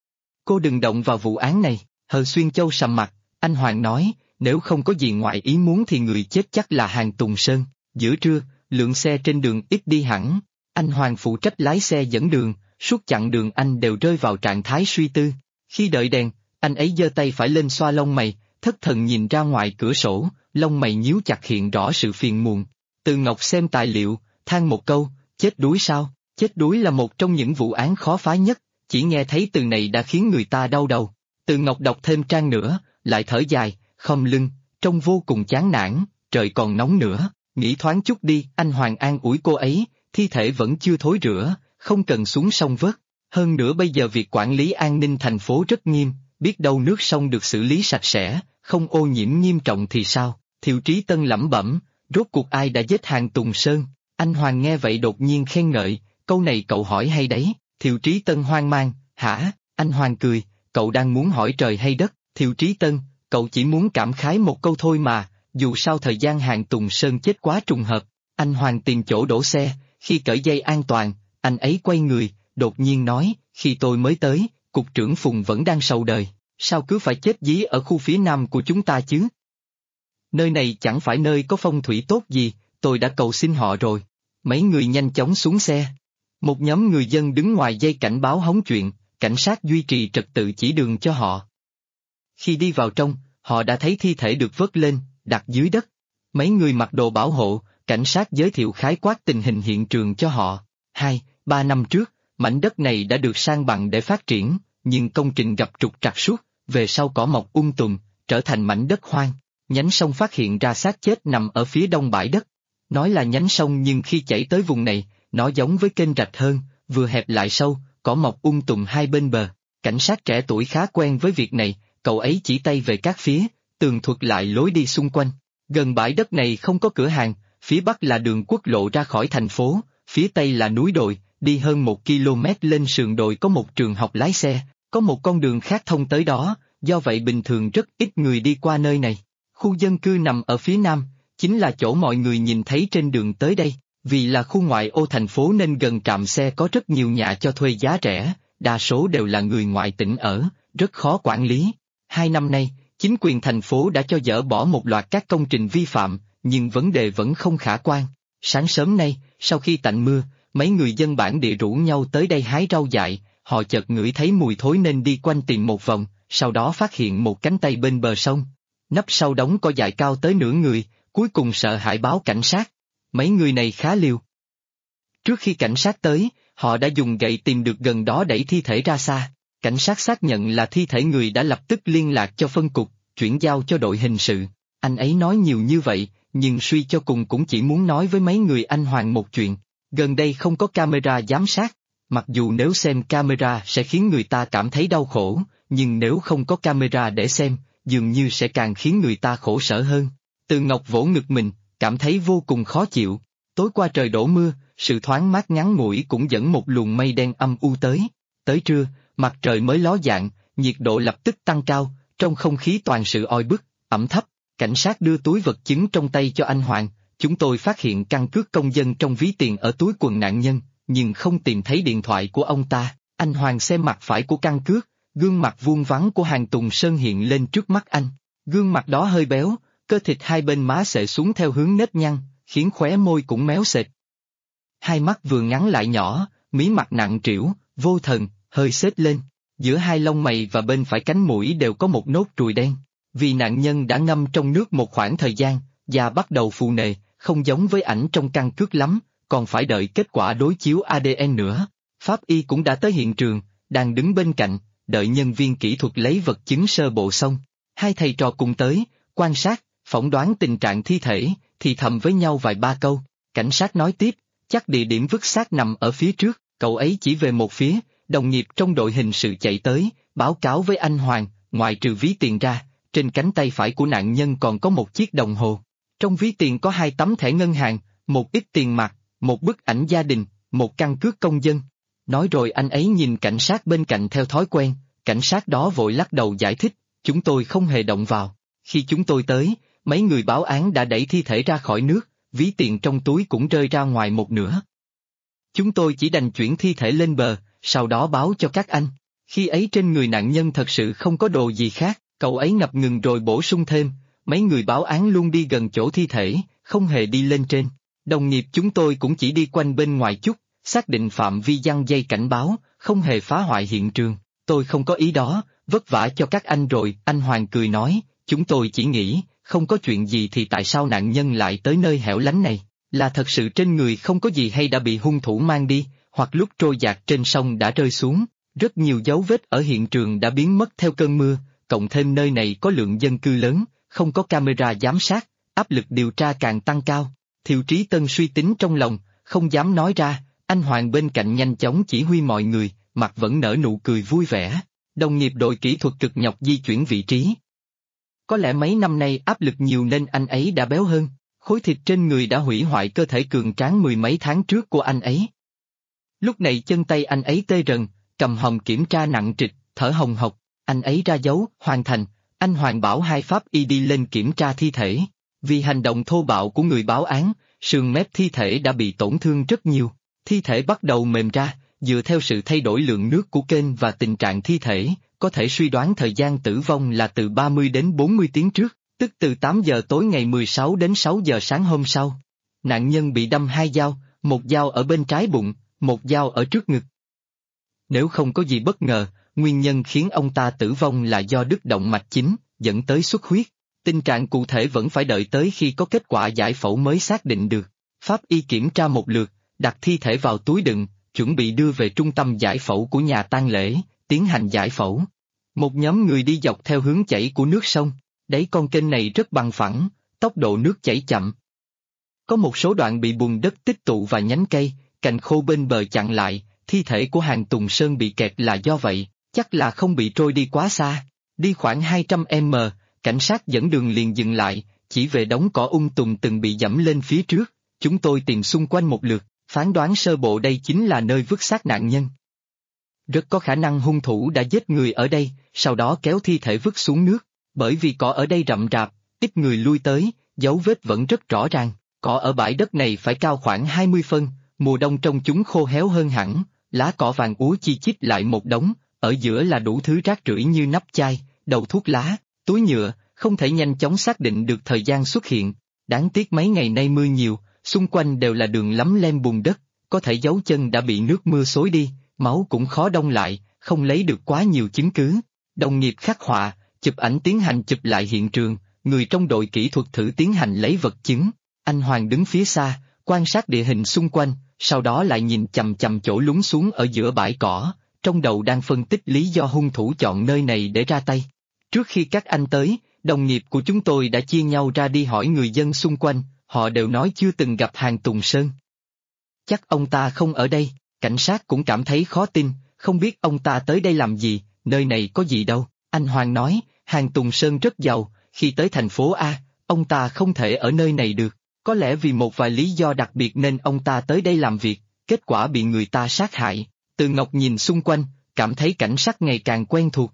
Cô đừng động vào vụ án này. Hà Xuyên Châu sầm mặt, anh Hoàng nói, nếu không có gì ngoại ý muốn thì người chết chắc là Hàng Tùng Sơn. Giữa trưa, lượng xe trên đường ít đi hẳn. Anh Hoàng phụ trách lái xe dẫn đường, suốt chặng đường anh đều rơi vào trạng thái suy tư. Khi đợi đèn, anh ấy giơ tay phải lên xoa lông mày, thất thần nhìn ra ngoài cửa sổ, lông mày nhíu chặt hiện rõ sự phiền muộn. Từ Ngọc xem tài liệu, than một câu, chết đuối sao? Chết đuối là một trong những vụ án khó phá nhất, chỉ nghe thấy từ này đã khiến người ta đau đầu. Từ Ngọc đọc thêm trang nữa, lại thở dài, khom lưng, trông vô cùng chán nản, trời còn nóng nữa, nghỉ thoáng chút đi. Anh Hoàng an ủi cô ấy, thi thể vẫn chưa thối rữa, không cần xuống sông vớt. Hơn nữa bây giờ việc quản lý an ninh thành phố rất nghiêm, biết đâu nước sông được xử lý sạch sẽ, không ô nhiễm nghiêm trọng thì sao? Thiệu Trí Tân lẩm bẩm, rốt cuộc ai đã giết Hàn Tùng Sơn? Anh Hoàng nghe vậy đột nhiên khen ngợi, câu này cậu hỏi hay đấy. Thiệu Trí Tân hoang mang, hả? Anh Hoàng cười, cậu đang muốn hỏi trời hay đất? Thiệu Trí Tân, cậu chỉ muốn cảm khái một câu thôi mà, dù sao thời gian Hàn Tùng Sơn chết quá trùng hợp. Anh Hoàng tìm chỗ đổ xe, khi cởi dây an toàn, anh ấy quay người, đột nhiên nói, khi tôi mới tới, cục trưởng Phùng vẫn đang sầu đời, sao cứ phải chết dí ở khu phía nam của chúng ta chứ? Nơi này chẳng phải nơi có phong thủy tốt gì, tôi đã cầu xin họ rồi. Mấy người nhanh chóng xuống xe. Một nhóm người dân đứng ngoài dây cảnh báo hóng chuyện, cảnh sát duy trì trật tự chỉ đường cho họ. Khi đi vào trong, họ đã thấy thi thể được vớt lên, đặt dưới đất. Mấy người mặc đồ bảo hộ, cảnh sát giới thiệu khái quát tình hình hiện trường cho họ. 2-3 năm trước, mảnh đất này đã được san bằng để phát triển, nhưng công trình gặp trục trặc suốt, về sau cỏ mọc tùm, trở thành mảnh đất hoang. Nhánh sông phát hiện ra xác chết nằm ở phía đông bãi đất. Nói là nhánh sông nhưng khi chảy tới vùng này, nó giống với kênh rạch hơn, vừa hẹp lại sâu, cỏ mọc tùm hai bên bờ. Cảnh sát trẻ tuổi khá quen với việc này, cậu ấy chỉ tay về các phía, tường thuật lại lối đi xung quanh. Gần bãi đất này không có cửa hàng, phía bắc là đường quốc lộ ra khỏi thành phố, phía tây là núi đồi, đi hơn 1 km lên sườn đồi có một trường học lái xe, có một con đường khác thông tới đó, do vậy bình thường rất ít người đi qua nơi này. Khu dân cư nằm ở phía nam, chính là chỗ mọi người nhìn thấy trên đường tới đây, vì là khu ngoại ô thành phố nên gần trạm xe có rất nhiều nhà cho thuê giá rẻ, đa số đều là người ngoại tỉnh ở, rất khó quản lý. 2 năm nay, chính quyền thành phố đã cho dỡ bỏ một loạt các công trình vi phạm, nhưng vấn đề vẫn không khả quan. Sáng sớm nay, sau khi tạnh mưa, mấy người dân bản địa rủ nhau tới đây hái rau dại, họ chợt ngửi thấy mùi thối nên đi quanh tìm một vòng, sau đó phát hiện một cánh tay bên bờ sông. Nấp sau đống cỏ dại cao tới nửa người, cuối cùng sợ hãi báo cảnh sát. Mấy người này khá liều. Trước khi cảnh sát tới, họ đã dùng gậy tìm được gần đó đẩy thi thể ra xa. Cảnh sát xác nhận là thi thể người đã lập tức liên lạc cho phân cục, chuyển giao cho đội hình sự. Anh ấy nói nhiều như vậy, nhưng suy cho cùng cũng chỉ muốn nói với mấy người anh Hoàng một chuyện. Gần đây không có camera giám sát. Mặc dù nếu xem camera sẽ khiến người ta cảm thấy đau khổ, nhưng nếu không có camera để xem, dường như sẽ càng khiến người ta khổ sở hơn. Từ Ngọc vỗ ngực mình, cảm thấy vô cùng khó chịu. Tối qua trời đổ mưa, sự thoáng mát ngắn ngủi cũng dẫn một luồng mây đen âm u tới. Tới trưa, mặt trời mới ló dạng, nhiệt độ lập tức tăng cao, trong không khí toàn sự oi bức, ẩm thấp. Cảnh sát đưa túi vật chứng trong tay cho anh Hoàng. Chúng tôi phát hiện căn cước công dân trong ví tiền ở túi quần nạn nhân, nhưng không tìm thấy điện thoại của ông ta. Anh Hoàng xem mặt phải của căn cước, gương mặt vuông vắn của Hàn Tùng Sơn hiện lên trước mắt anh. Gương mặt đó hơi béo, cơ thịt hai bên má xệ xuống theo hướng nếp nhăn, khiến khóe môi cũng méo sệt. Hai mắt vừa ngắn lại nhỏ, mí mặt nặng trĩu, vô thần, hơi xết lên. Giữa hai lông mày và bên phải cánh mũi đều có một nốt ruồi đen. Vì nạn nhân đã ngâm trong nước một khoảng thời gian, da bắt đầu phù nề, không giống với ảnh trong căn cước lắm, còn phải đợi kết quả đối chiếu ADN nữa. Pháp y cũng đã tới hiện trường, đang đứng bên cạnh, đợi nhân viên kỹ thuật lấy vật chứng sơ bộ xong. Hai thầy trò cùng tới, quan sát, phỏng đoán tình trạng thi thể, thì thầm với nhau vài ba câu. Cảnh sát nói tiếp, chắc địa điểm vứt xác nằm ở phía trước, cậu ấy chỉ về một phía, đồng nghiệp trong đội hình sự chạy tới, báo cáo với anh Hoàng, ngoài trừ ví tiền ra, trên cánh tay phải của nạn nhân còn có một chiếc đồng hồ. Trong ví tiền có 2 tấm thẻ ngân hàng, một ít tiền mặt, một bức ảnh gia đình, một căn cước công dân. Nói rồi anh ấy nhìn cảnh sát bên cạnh theo thói quen, cảnh sát đó vội lắc đầu giải thích, chúng tôi không hề động vào. Khi chúng tôi tới, mấy người báo án đã đẩy thi thể ra khỏi nước, ví tiền trong túi cũng rơi ra ngoài một nửa. Chúng tôi chỉ đành chuyển thi thể lên bờ, sau đó báo cho các anh. Khi ấy trên người nạn nhân thật sự không có đồ gì khác, cậu ấy ngập ngừng rồi bổ sung thêm, mấy người báo án luôn đi gần chỗ thi thể, không hề đi lên trên. Đồng nghiệp chúng tôi cũng chỉ đi quanh bên ngoài chút, xác định phạm vi giăng dây cảnh báo, không hề phá hoại hiện trường. Tôi không có ý đó, vất vả cho các anh rồi, anh Hoàng cười nói, chúng tôi chỉ nghĩ, không có chuyện gì thì tại sao nạn nhân lại tới nơi hẻo lánh này, là thật sự trên người không có gì hay đã bị hung thủ mang đi, hoặc lúc trôi dạt trên sông đã rơi xuống. Rất nhiều dấu vết ở hiện trường đã biến mất theo cơn mưa, cộng thêm nơi này có lượng dân cư lớn, không có camera giám sát, áp lực điều tra càng tăng cao. Thiệu Trí Tân suy tính trong lòng, không dám nói ra, anh Hoàng bên cạnh nhanh chóng chỉ huy mọi người, mặt vẫn nở nụ cười vui vẻ. Đồng nghiệp đội kỹ thuật cực nhọc di chuyển vị trí. Có lẽ mấy năm nay áp lực nhiều nên anh ấy đã béo hơn, khối thịt trên người đã hủy hoại cơ thể cường tráng mười mấy tháng trước của anh ấy. Lúc này chân tay anh ấy tê rần, cầm hòm kiểm tra nặng trịch, thở hồng hộc, anh ấy ra dấu, hoàn thành, anh Hoàng bảo hai pháp y đi lên kiểm tra thi thể. Vì hành động thô bạo của người báo án, sườn mép thi thể đã bị tổn thương rất nhiều, thi thể bắt đầu mềm ra, dựa theo sự thay đổi lượng nước của kênh và tình trạng thi thể, có thể suy đoán thời gian tử vong là từ 30 đến 40 tiếng trước, tức từ 8 giờ tối ngày 16 đến 6 giờ sáng hôm sau. Nạn nhân bị đâm 2 dao, một dao ở bên trái bụng, một dao ở trước ngực. Nếu không có gì bất ngờ, nguyên nhân khiến ông ta tử vong là do đứt động mạch chính, dẫn tới xuất huyết. Tình trạng cụ thể vẫn phải đợi tới khi có kết quả giải phẫu mới xác định được. Pháp y kiểm tra một lượt, đặt thi thể vào túi đựng, chuẩn bị đưa về trung tâm giải phẫu của nhà tang lễ, tiến hành giải phẫu. Một nhóm người đi dọc theo hướng chảy của nước sông, đáy con kênh này rất bằng phẳng, tốc độ nước chảy chậm. Có một số đoạn bị bùn đất tích tụ và nhánh cây, cành khô bên bờ chặn lại, thi thể của Hàng Tùng Sơn bị kẹt là do vậy, chắc là không bị trôi đi quá xa. Đi khoảng 200m, cảnh sát dẫn đường liền dừng lại, chỉ về đống cỏ tùng từng bị dẫm lên phía trước, chúng tôi tìm xung quanh một lượt, phán đoán sơ bộ đây chính là nơi vứt xác nạn nhân. Rất có khả năng hung thủ đã giết người ở đây, sau đó kéo thi thể vứt xuống nước, bởi vì cỏ ở đây rậm rạp, ít người lui tới, dấu vết vẫn rất rõ ràng, cỏ ở bãi đất này phải cao khoảng 20 phân, mùa đông trong chúng khô héo hơn hẳn, lá cỏ vàng úa chi chít lại một đống, ở giữa là đủ thứ rác rưởi như nắp chai, đầu thuốc lá, túi nhựa, không thể nhanh chóng xác định được thời gian xuất hiện. Đáng tiếc mấy ngày nay mưa nhiều, xung quanh đều là đường lấm lem bùn đất, có thể dấu chân đã bị nước mưa xối đi, máu cũng khó đông lại, không lấy được quá nhiều chứng cứ. Đồng nghiệp khắc họa, chụp ảnh tiến hành chụp lại hiện trường, người trong đội kỹ thuật thử tiến hành lấy vật chứng. Anh Hoàng đứng phía xa, quan sát địa hình xung quanh, sau đó lại nhìn chằm chằm chỗ lún xuống ở giữa bãi cỏ, trong đầu đang phân tích lý do hung thủ chọn nơi này để ra tay. Trước khi các anh tới, đồng nghiệp của chúng tôi đã chia nhau ra đi hỏi người dân xung quanh, họ đều nói chưa từng gặp Hàng Tùng Sơn. Chắc ông ta không ở đây, cảnh sát cũng cảm thấy khó tin, không biết ông ta tới đây làm gì, nơi này có gì đâu. Anh Hoàng nói, Hàng Tùng Sơn rất giàu, khi tới thành phố A, ông ta không thể ở nơi này được, có lẽ vì một vài lý do đặc biệt nên ông ta tới đây làm việc, kết quả bị người ta sát hại. Từ Ngọc nhìn xung quanh, cảm thấy cảnh sắc ngày càng quen thuộc.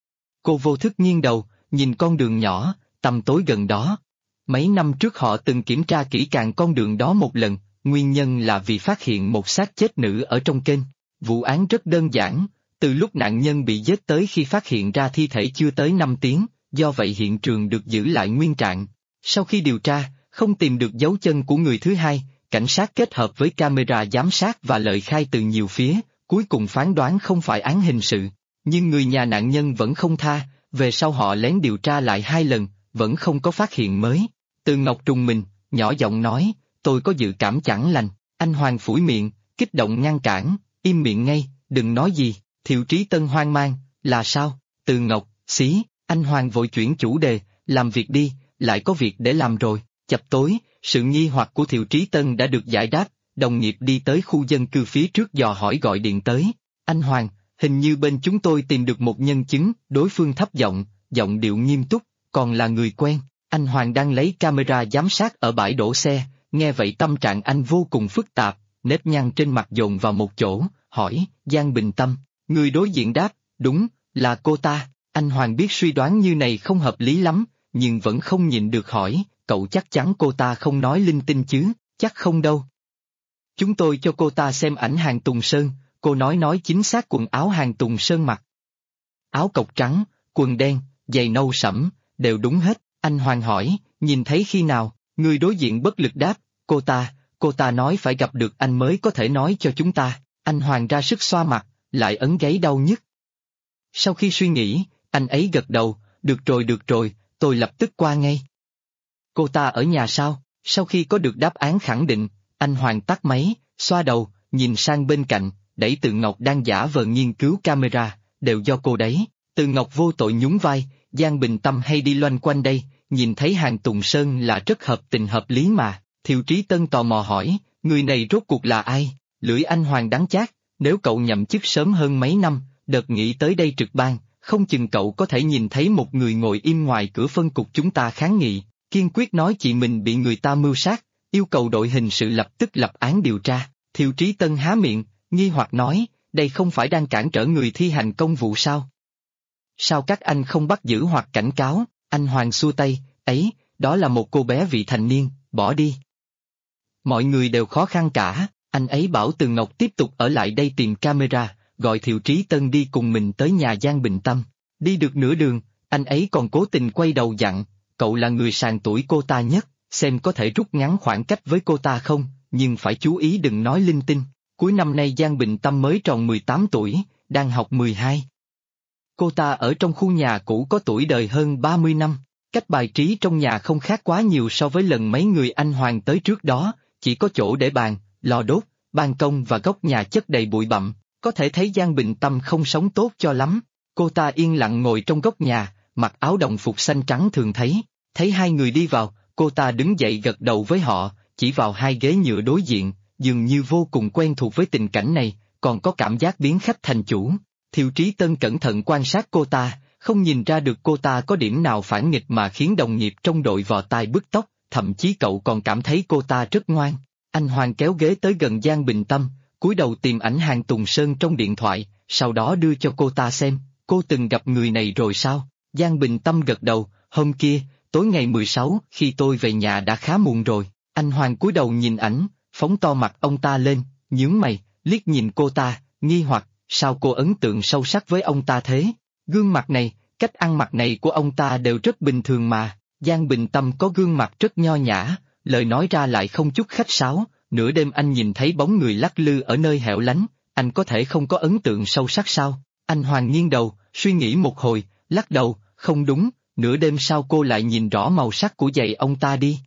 Cô vô thức nghiêng đầu, nhìn con đường nhỏ, tăm tối gần đó. Mấy năm trước họ từng kiểm tra kỹ càng con đường đó một lần, nguyên nhân là vì phát hiện một xác chết nữ ở trong kênh. Vụ án rất đơn giản, từ lúc nạn nhân bị giết tới khi phát hiện ra thi thể chưa tới 5 tiếng, do vậy hiện trường được giữ lại nguyên trạng. Sau khi điều tra, không tìm được dấu chân của người thứ hai, cảnh sát kết hợp với camera giám sát và lời khai từ nhiều phía, cuối cùng phán đoán không phải án hình sự. Nhưng người nhà nạn nhân vẫn không tha, về sau họ lén điều tra lại 2 lần, vẫn không có phát hiện mới. Từ Ngọc trùng mình, nhỏ giọng nói, tôi có dự cảm chẳng lành. Anh Hoàng phủi miệng, kích động ngăn cản, im miệng ngay, đừng nói gì. Thiệu Trí Tân hoang mang, là sao? Từ Ngọc, xí, anh Hoàng vội chuyển chủ đề, làm việc đi, lại có việc để làm rồi. Chập tối, sự nghi hoặc của Thiệu Trí Tân đã được giải đáp, đồng nghiệp đi tới khu dân cư phía trước dò hỏi gọi điện tới. Anh Hoàng, hình như bên chúng tôi tìm được một nhân chứng, đối phương thấp giọng, giọng điệu nghiêm túc, còn là người quen. Anh Hoàng đang lấy camera giám sát ở bãi đổ xe, nghe vậy tâm trạng anh vô cùng phức tạp, nếp nhăn trên mặt dồn vào một chỗ, hỏi, Giang Bình Tâm. Người đối diện đáp, đúng, là cô ta. Anh Hoàng biết suy đoán như này không hợp lý lắm, nhưng vẫn không nhịn được hỏi, cậu chắc chắn cô ta không nói linh tinh chứ? Chắc không đâu. Chúng tôi cho cô ta xem ảnh Hàng Tùng Sơn, cô nói chính xác quần áo Hàng Tùng Sơn mặc. Áo cộc trắng, quần đen, giày nâu sẫm, đều đúng hết. Anh Hoàng hỏi, nhìn thấy khi nào? Người đối diện bất lực đáp, cô ta nói phải gặp được anh mới có thể nói cho chúng ta. Anh Hoàng ra sức xoa mặt, lại ấn gáy đau nhức. Sau khi suy nghĩ, anh ấy gật đầu, được rồi, tôi lập tức qua ngay. Cô ta ở nhà sao? Sau khi có được đáp án khẳng định, anh Hoàng tắt máy, xoa đầu, nhìn sang bên cạnh, đẩy Từ Ngọc đang giả vờ nghiên cứu camera, đều do cô đấy. Từ Ngọc vô tội nhún vai, Giang Bình Tâm hay đi loanh quanh đây, nhìn thấy Hàng Tùng Sơn là rất hợp tình hợp lý mà. Thiệu Trí Tân tò mò hỏi, người này rốt cuộc là ai? Lưỡi anh Hoàng đắng chát, nếu cậu nhậm chức sớm hơn mấy năm, đợt nghĩ tới đây trực ban, không chừng cậu có thể nhìn thấy một người ngồi im ngoài cửa phân cục chúng ta kháng nghị, kiên quyết nói chị mình bị người ta mưu sát, yêu cầu đội hình sự lập tức lập án điều tra. Thiệu Trí Tân há miệng, nghi hoặc nói, đây không phải đang cản trở người thi hành công vụ sao? Sao các anh không bắt giữ hoặc cảnh cáo? Anh Hoàng xua tay, ấy, đó là một cô bé vị thành niên, bỏ đi. Mọi người đều khó khăn cả, anh ấy bảo Từ Ngọc tiếp tục ở lại đây tìm camera, gọi Thiệu Trí Tân đi cùng mình tới nhà Giang Bình Tâm. Đi được nửa đường, anh ấy còn cố tình quay đầu dặn, cậu là người sàn tuổi cô ta nhất, xem có thể rút ngắn khoảng cách với cô ta không, nhưng phải chú ý đừng nói linh tinh. Cuối năm nay Giang Bình Tâm mới tròn 18 tuổi, đang học 12. Cô ta ở trong khu nhà cũ có tuổi đời hơn 30 năm, cách bài trí trong nhà không khác quá nhiều so với lần mấy người anh Hoàng tới trước đó, chỉ có chỗ để bàn, lò đốt, ban công và góc nhà chất đầy bụi bặm, có thể thấy Giang Bình Tâm không sống tốt cho lắm. Cô ta yên lặng ngồi trong góc nhà, mặc áo đồng phục xanh trắng thường thấy hai người đi vào, cô ta đứng dậy gật đầu với họ, chỉ vào hai ghế nhựa đối diện, dường như vô cùng quen thuộc với tình cảnh này, còn có cảm giác biến khách thành chủ. Thiệu Trí Tân cẩn thận quan sát cô ta, không nhìn ra được cô ta có điểm nào phản nghịch mà khiến đồng nghiệp trong đội vò tai bứt tóc, thậm chí cậu còn cảm thấy cô ta rất ngoan. Anh Hoàng kéo ghế tới gần Giang Bình Tâm, cúi đầu tìm ảnh Hàn Tùng Sơn trong điện thoại, sau đó đưa cho cô ta xem, cô từng gặp người này rồi sao? Giang Bình Tâm gật đầu, hôm kia, tối ngày 16, khi tôi về nhà đã khá muộn rồi. Anh Hoàng cúi đầu nhìn ảnh, phóng to mặt ông ta lên, nhướng mày, liếc nhìn cô ta, nghi hoặc, sao cô ấn tượng sâu sắc với ông ta thế? Gương mặt này, cách ăn mặc này của ông ta đều rất bình thường mà. Giang Bình Tâm có gương mặt rất nho nhã, lời nói ra lại không chút khách sáo, nửa đêm anh nhìn thấy bóng người lắc lư ở nơi hẻo lánh, anh có thể không có ấn tượng sâu sắc sao? Anh Hoàng nghiêng đầu, suy nghĩ một hồi, lắc đầu, không đúng, nửa đêm sao cô lại nhìn rõ màu sắc của giày ông ta đi?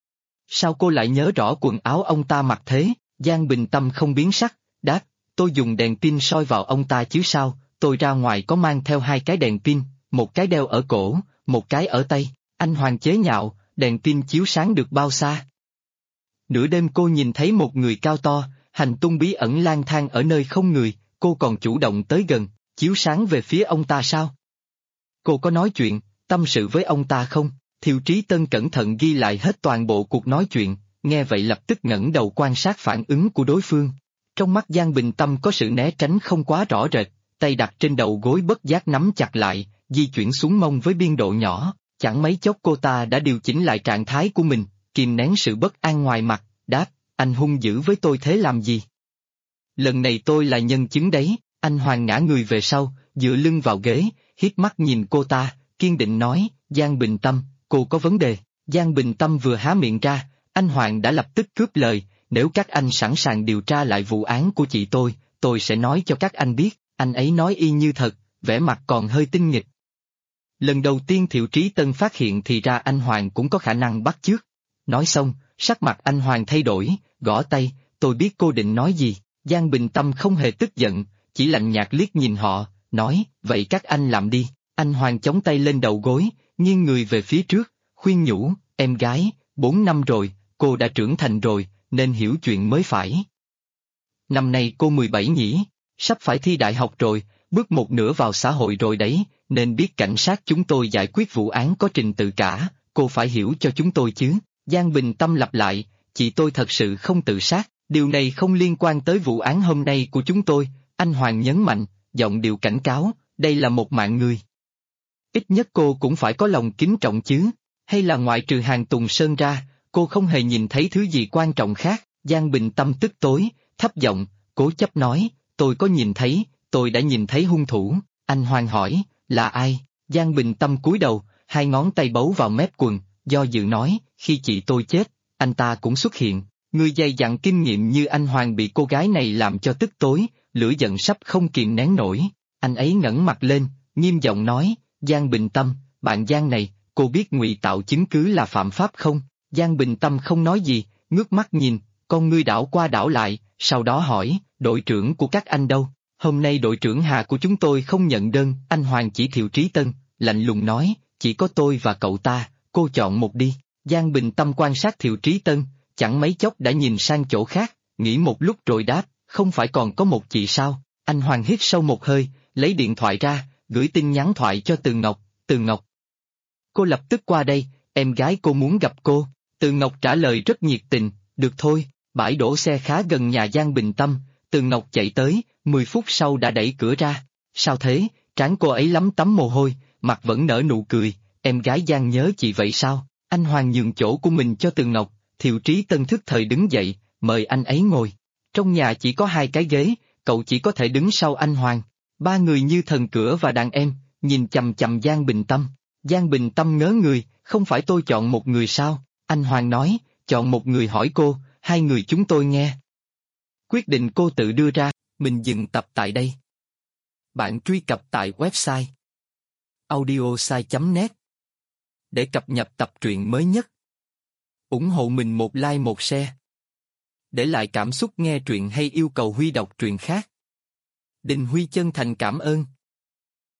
Sao cô lại nhớ rõ quần áo ông ta mặc thế? Giang Bình Tâm không biến sắc, đáp, tôi dùng đèn pin soi vào ông ta chứ sao, tôi ra ngoài có mang theo hai cái đèn pin, một cái đeo ở cổ, một cái ở tay. Anh Hoàng chế nhạo, đèn pin chiếu sáng được bao xa? Nửa đêm cô nhìn thấy một người cao to, hành tung bí ẩn lang thang ở nơi không người, cô còn chủ động tới gần, chiếu sáng về phía ông ta sao? Cô có nói chuyện, tâm sự với ông ta không? Thiệu Trí Tân cẩn thận ghi lại hết toàn bộ cuộc nói chuyện, nghe vậy lập tức ngẩng đầu quan sát phản ứng của đối phương. Trong mắt Giang Bình Tâm có sự né tránh không quá rõ rệt, tay đặt trên đầu gối bất giác nắm chặt lại, di chuyển xuống mông với biên độ nhỏ, chẳng mấy chốc cô ta đã điều chỉnh lại trạng thái của mình, kìm nén sự bất an ngoài mặt, đáp, anh hung dữ với tôi thế làm gì? Lần này tôi là nhân chứng đấy. Anh Hoàng ngã người về sau, dựa lưng vào ghế, hít mắt nhìn cô ta, kiên định nói, Giang Bình Tâm, cô có vấn đề. Giang Bình Tâm vừa há miệng ra, anh Hoàng đã lập tức cướp lời, nếu các anh sẵn sàng điều tra lại vụ án của chị tôi sẽ nói cho các anh biết. Anh ấy nói y như thật, vẻ mặt còn hơi tinh nghịch. Lần đầu tiên Thiệu Trí Tân phát hiện thì ra anh Hoàng cũng có khả năng bắt chước. Nói xong, sắc mặt anh Hoàng thay đổi, gõ tay, tôi biết cô định nói gì. Giang Bình Tâm không hề tức giận, chỉ lạnh nhạt liếc nhìn họ, nói, vậy các anh làm đi. Anh Hoàng chống tay lên đầu gối, nghiêng người về phía trước, khuyên nhủ, em gái, 4 năm rồi, cô đã trưởng thành rồi, nên hiểu chuyện mới phải. Năm nay cô 17 nhỉ, sắp phải thi đại học rồi, bước một nửa vào xã hội rồi đấy, nên biết cảnh sát chúng tôi giải quyết vụ án có trình tự cả, cô phải hiểu cho chúng tôi chứ. Giang Bình Tâm lặp lại, chị tôi thật sự không tự sát, điều này không liên quan tới vụ án hôm nay của chúng tôi. Anh Hoàng nhấn mạnh, giọng điệu cảnh cáo, đây là một mạng người. Ít nhất cô cũng phải có lòng kính trọng chứ, hay là ngoại trừ Hàn Tùng Sơn ra, cô không hề nhìn thấy thứ gì quan trọng khác. Giang Bình Tâm tức tối, thấp giọng, cố chấp nói, tôi có nhìn thấy, tôi đã nhìn thấy hung thủ. Anh Hoàng hỏi, là ai? Giang Bình Tâm cúi đầu, hai ngón tay bấu vào mép quần, do dự nói, khi chị tôi chết, anh ta cũng xuất hiện. Người dày dặn kinh nghiệm như anh Hoàng bị cô gái này làm cho tức tối, lửa giận sắp không kìm nén nổi. Anh ấy ngẩng mặt lên, nghiêm giọng nói, Giang Bình Tâm, bạn Giang này, cô biết ngụy tạo chứng cứ là phạm pháp không? Giang Bình Tâm không nói gì, ngước mắt nhìn, con ngươi đảo qua đảo lại, sau đó hỏi, đội trưởng của các anh đâu? Hôm nay đội trưởng Hà của chúng tôi không nhận đơn. Anh Hoàng chỉ Thiệu Trí Tân, lạnh lùng nói, chỉ có tôi và cậu ta, cô chọn một đi. Giang Bình Tâm quan sát Thiệu Trí Tân, chẳng mấy chốc đã nhìn sang chỗ khác, nghĩ một lúc rồi đáp, không phải còn có một chị sao? Anh Hoàng hít sâu một hơi, lấy điện thoại ra, gửi tin nhắn thoại cho Từ Ngọc, Từ Ngọc. Cô lập tức qua đây, em gái cô muốn gặp cô. Từ Ngọc trả lời rất nhiệt tình, được thôi, bãi đổ xe khá gần nhà Giang Bình Tâm, Từ Ngọc chạy tới, 10 phút sau đã đẩy cửa ra. Sao thế, trán cô ấy lấm tấm mồ hôi, mặt vẫn nở nụ cười, em gái Giang nhớ chị vậy sao? Anh Hoàng nhường chỗ của mình cho Từ Ngọc, Thiệu Trí Tân thức thời đứng dậy, mời anh ấy ngồi. Trong nhà chỉ có 2 cái ghế, cậu chỉ có thể đứng sau anh Hoàng. 3 người như thần cửa và đàn em, nhìn chằm chằm Giang Bình Tâm. Giang Bình Tâm ngớ người, không phải tôi chọn một người sao? Anh Hoàng nói, chọn một người hỏi cô, 2 người chúng tôi nghe. Quyết định cô tự đưa ra, mình dừng tập tại đây. Bạn truy cập tại website audiosai.net để cập nhật tập truyện mới nhất. Ủng hộ mình một like một share. Để lại cảm xúc nghe truyện hay yêu cầu Huy đọc truyện khác. Đình Huy chân thành cảm ơn.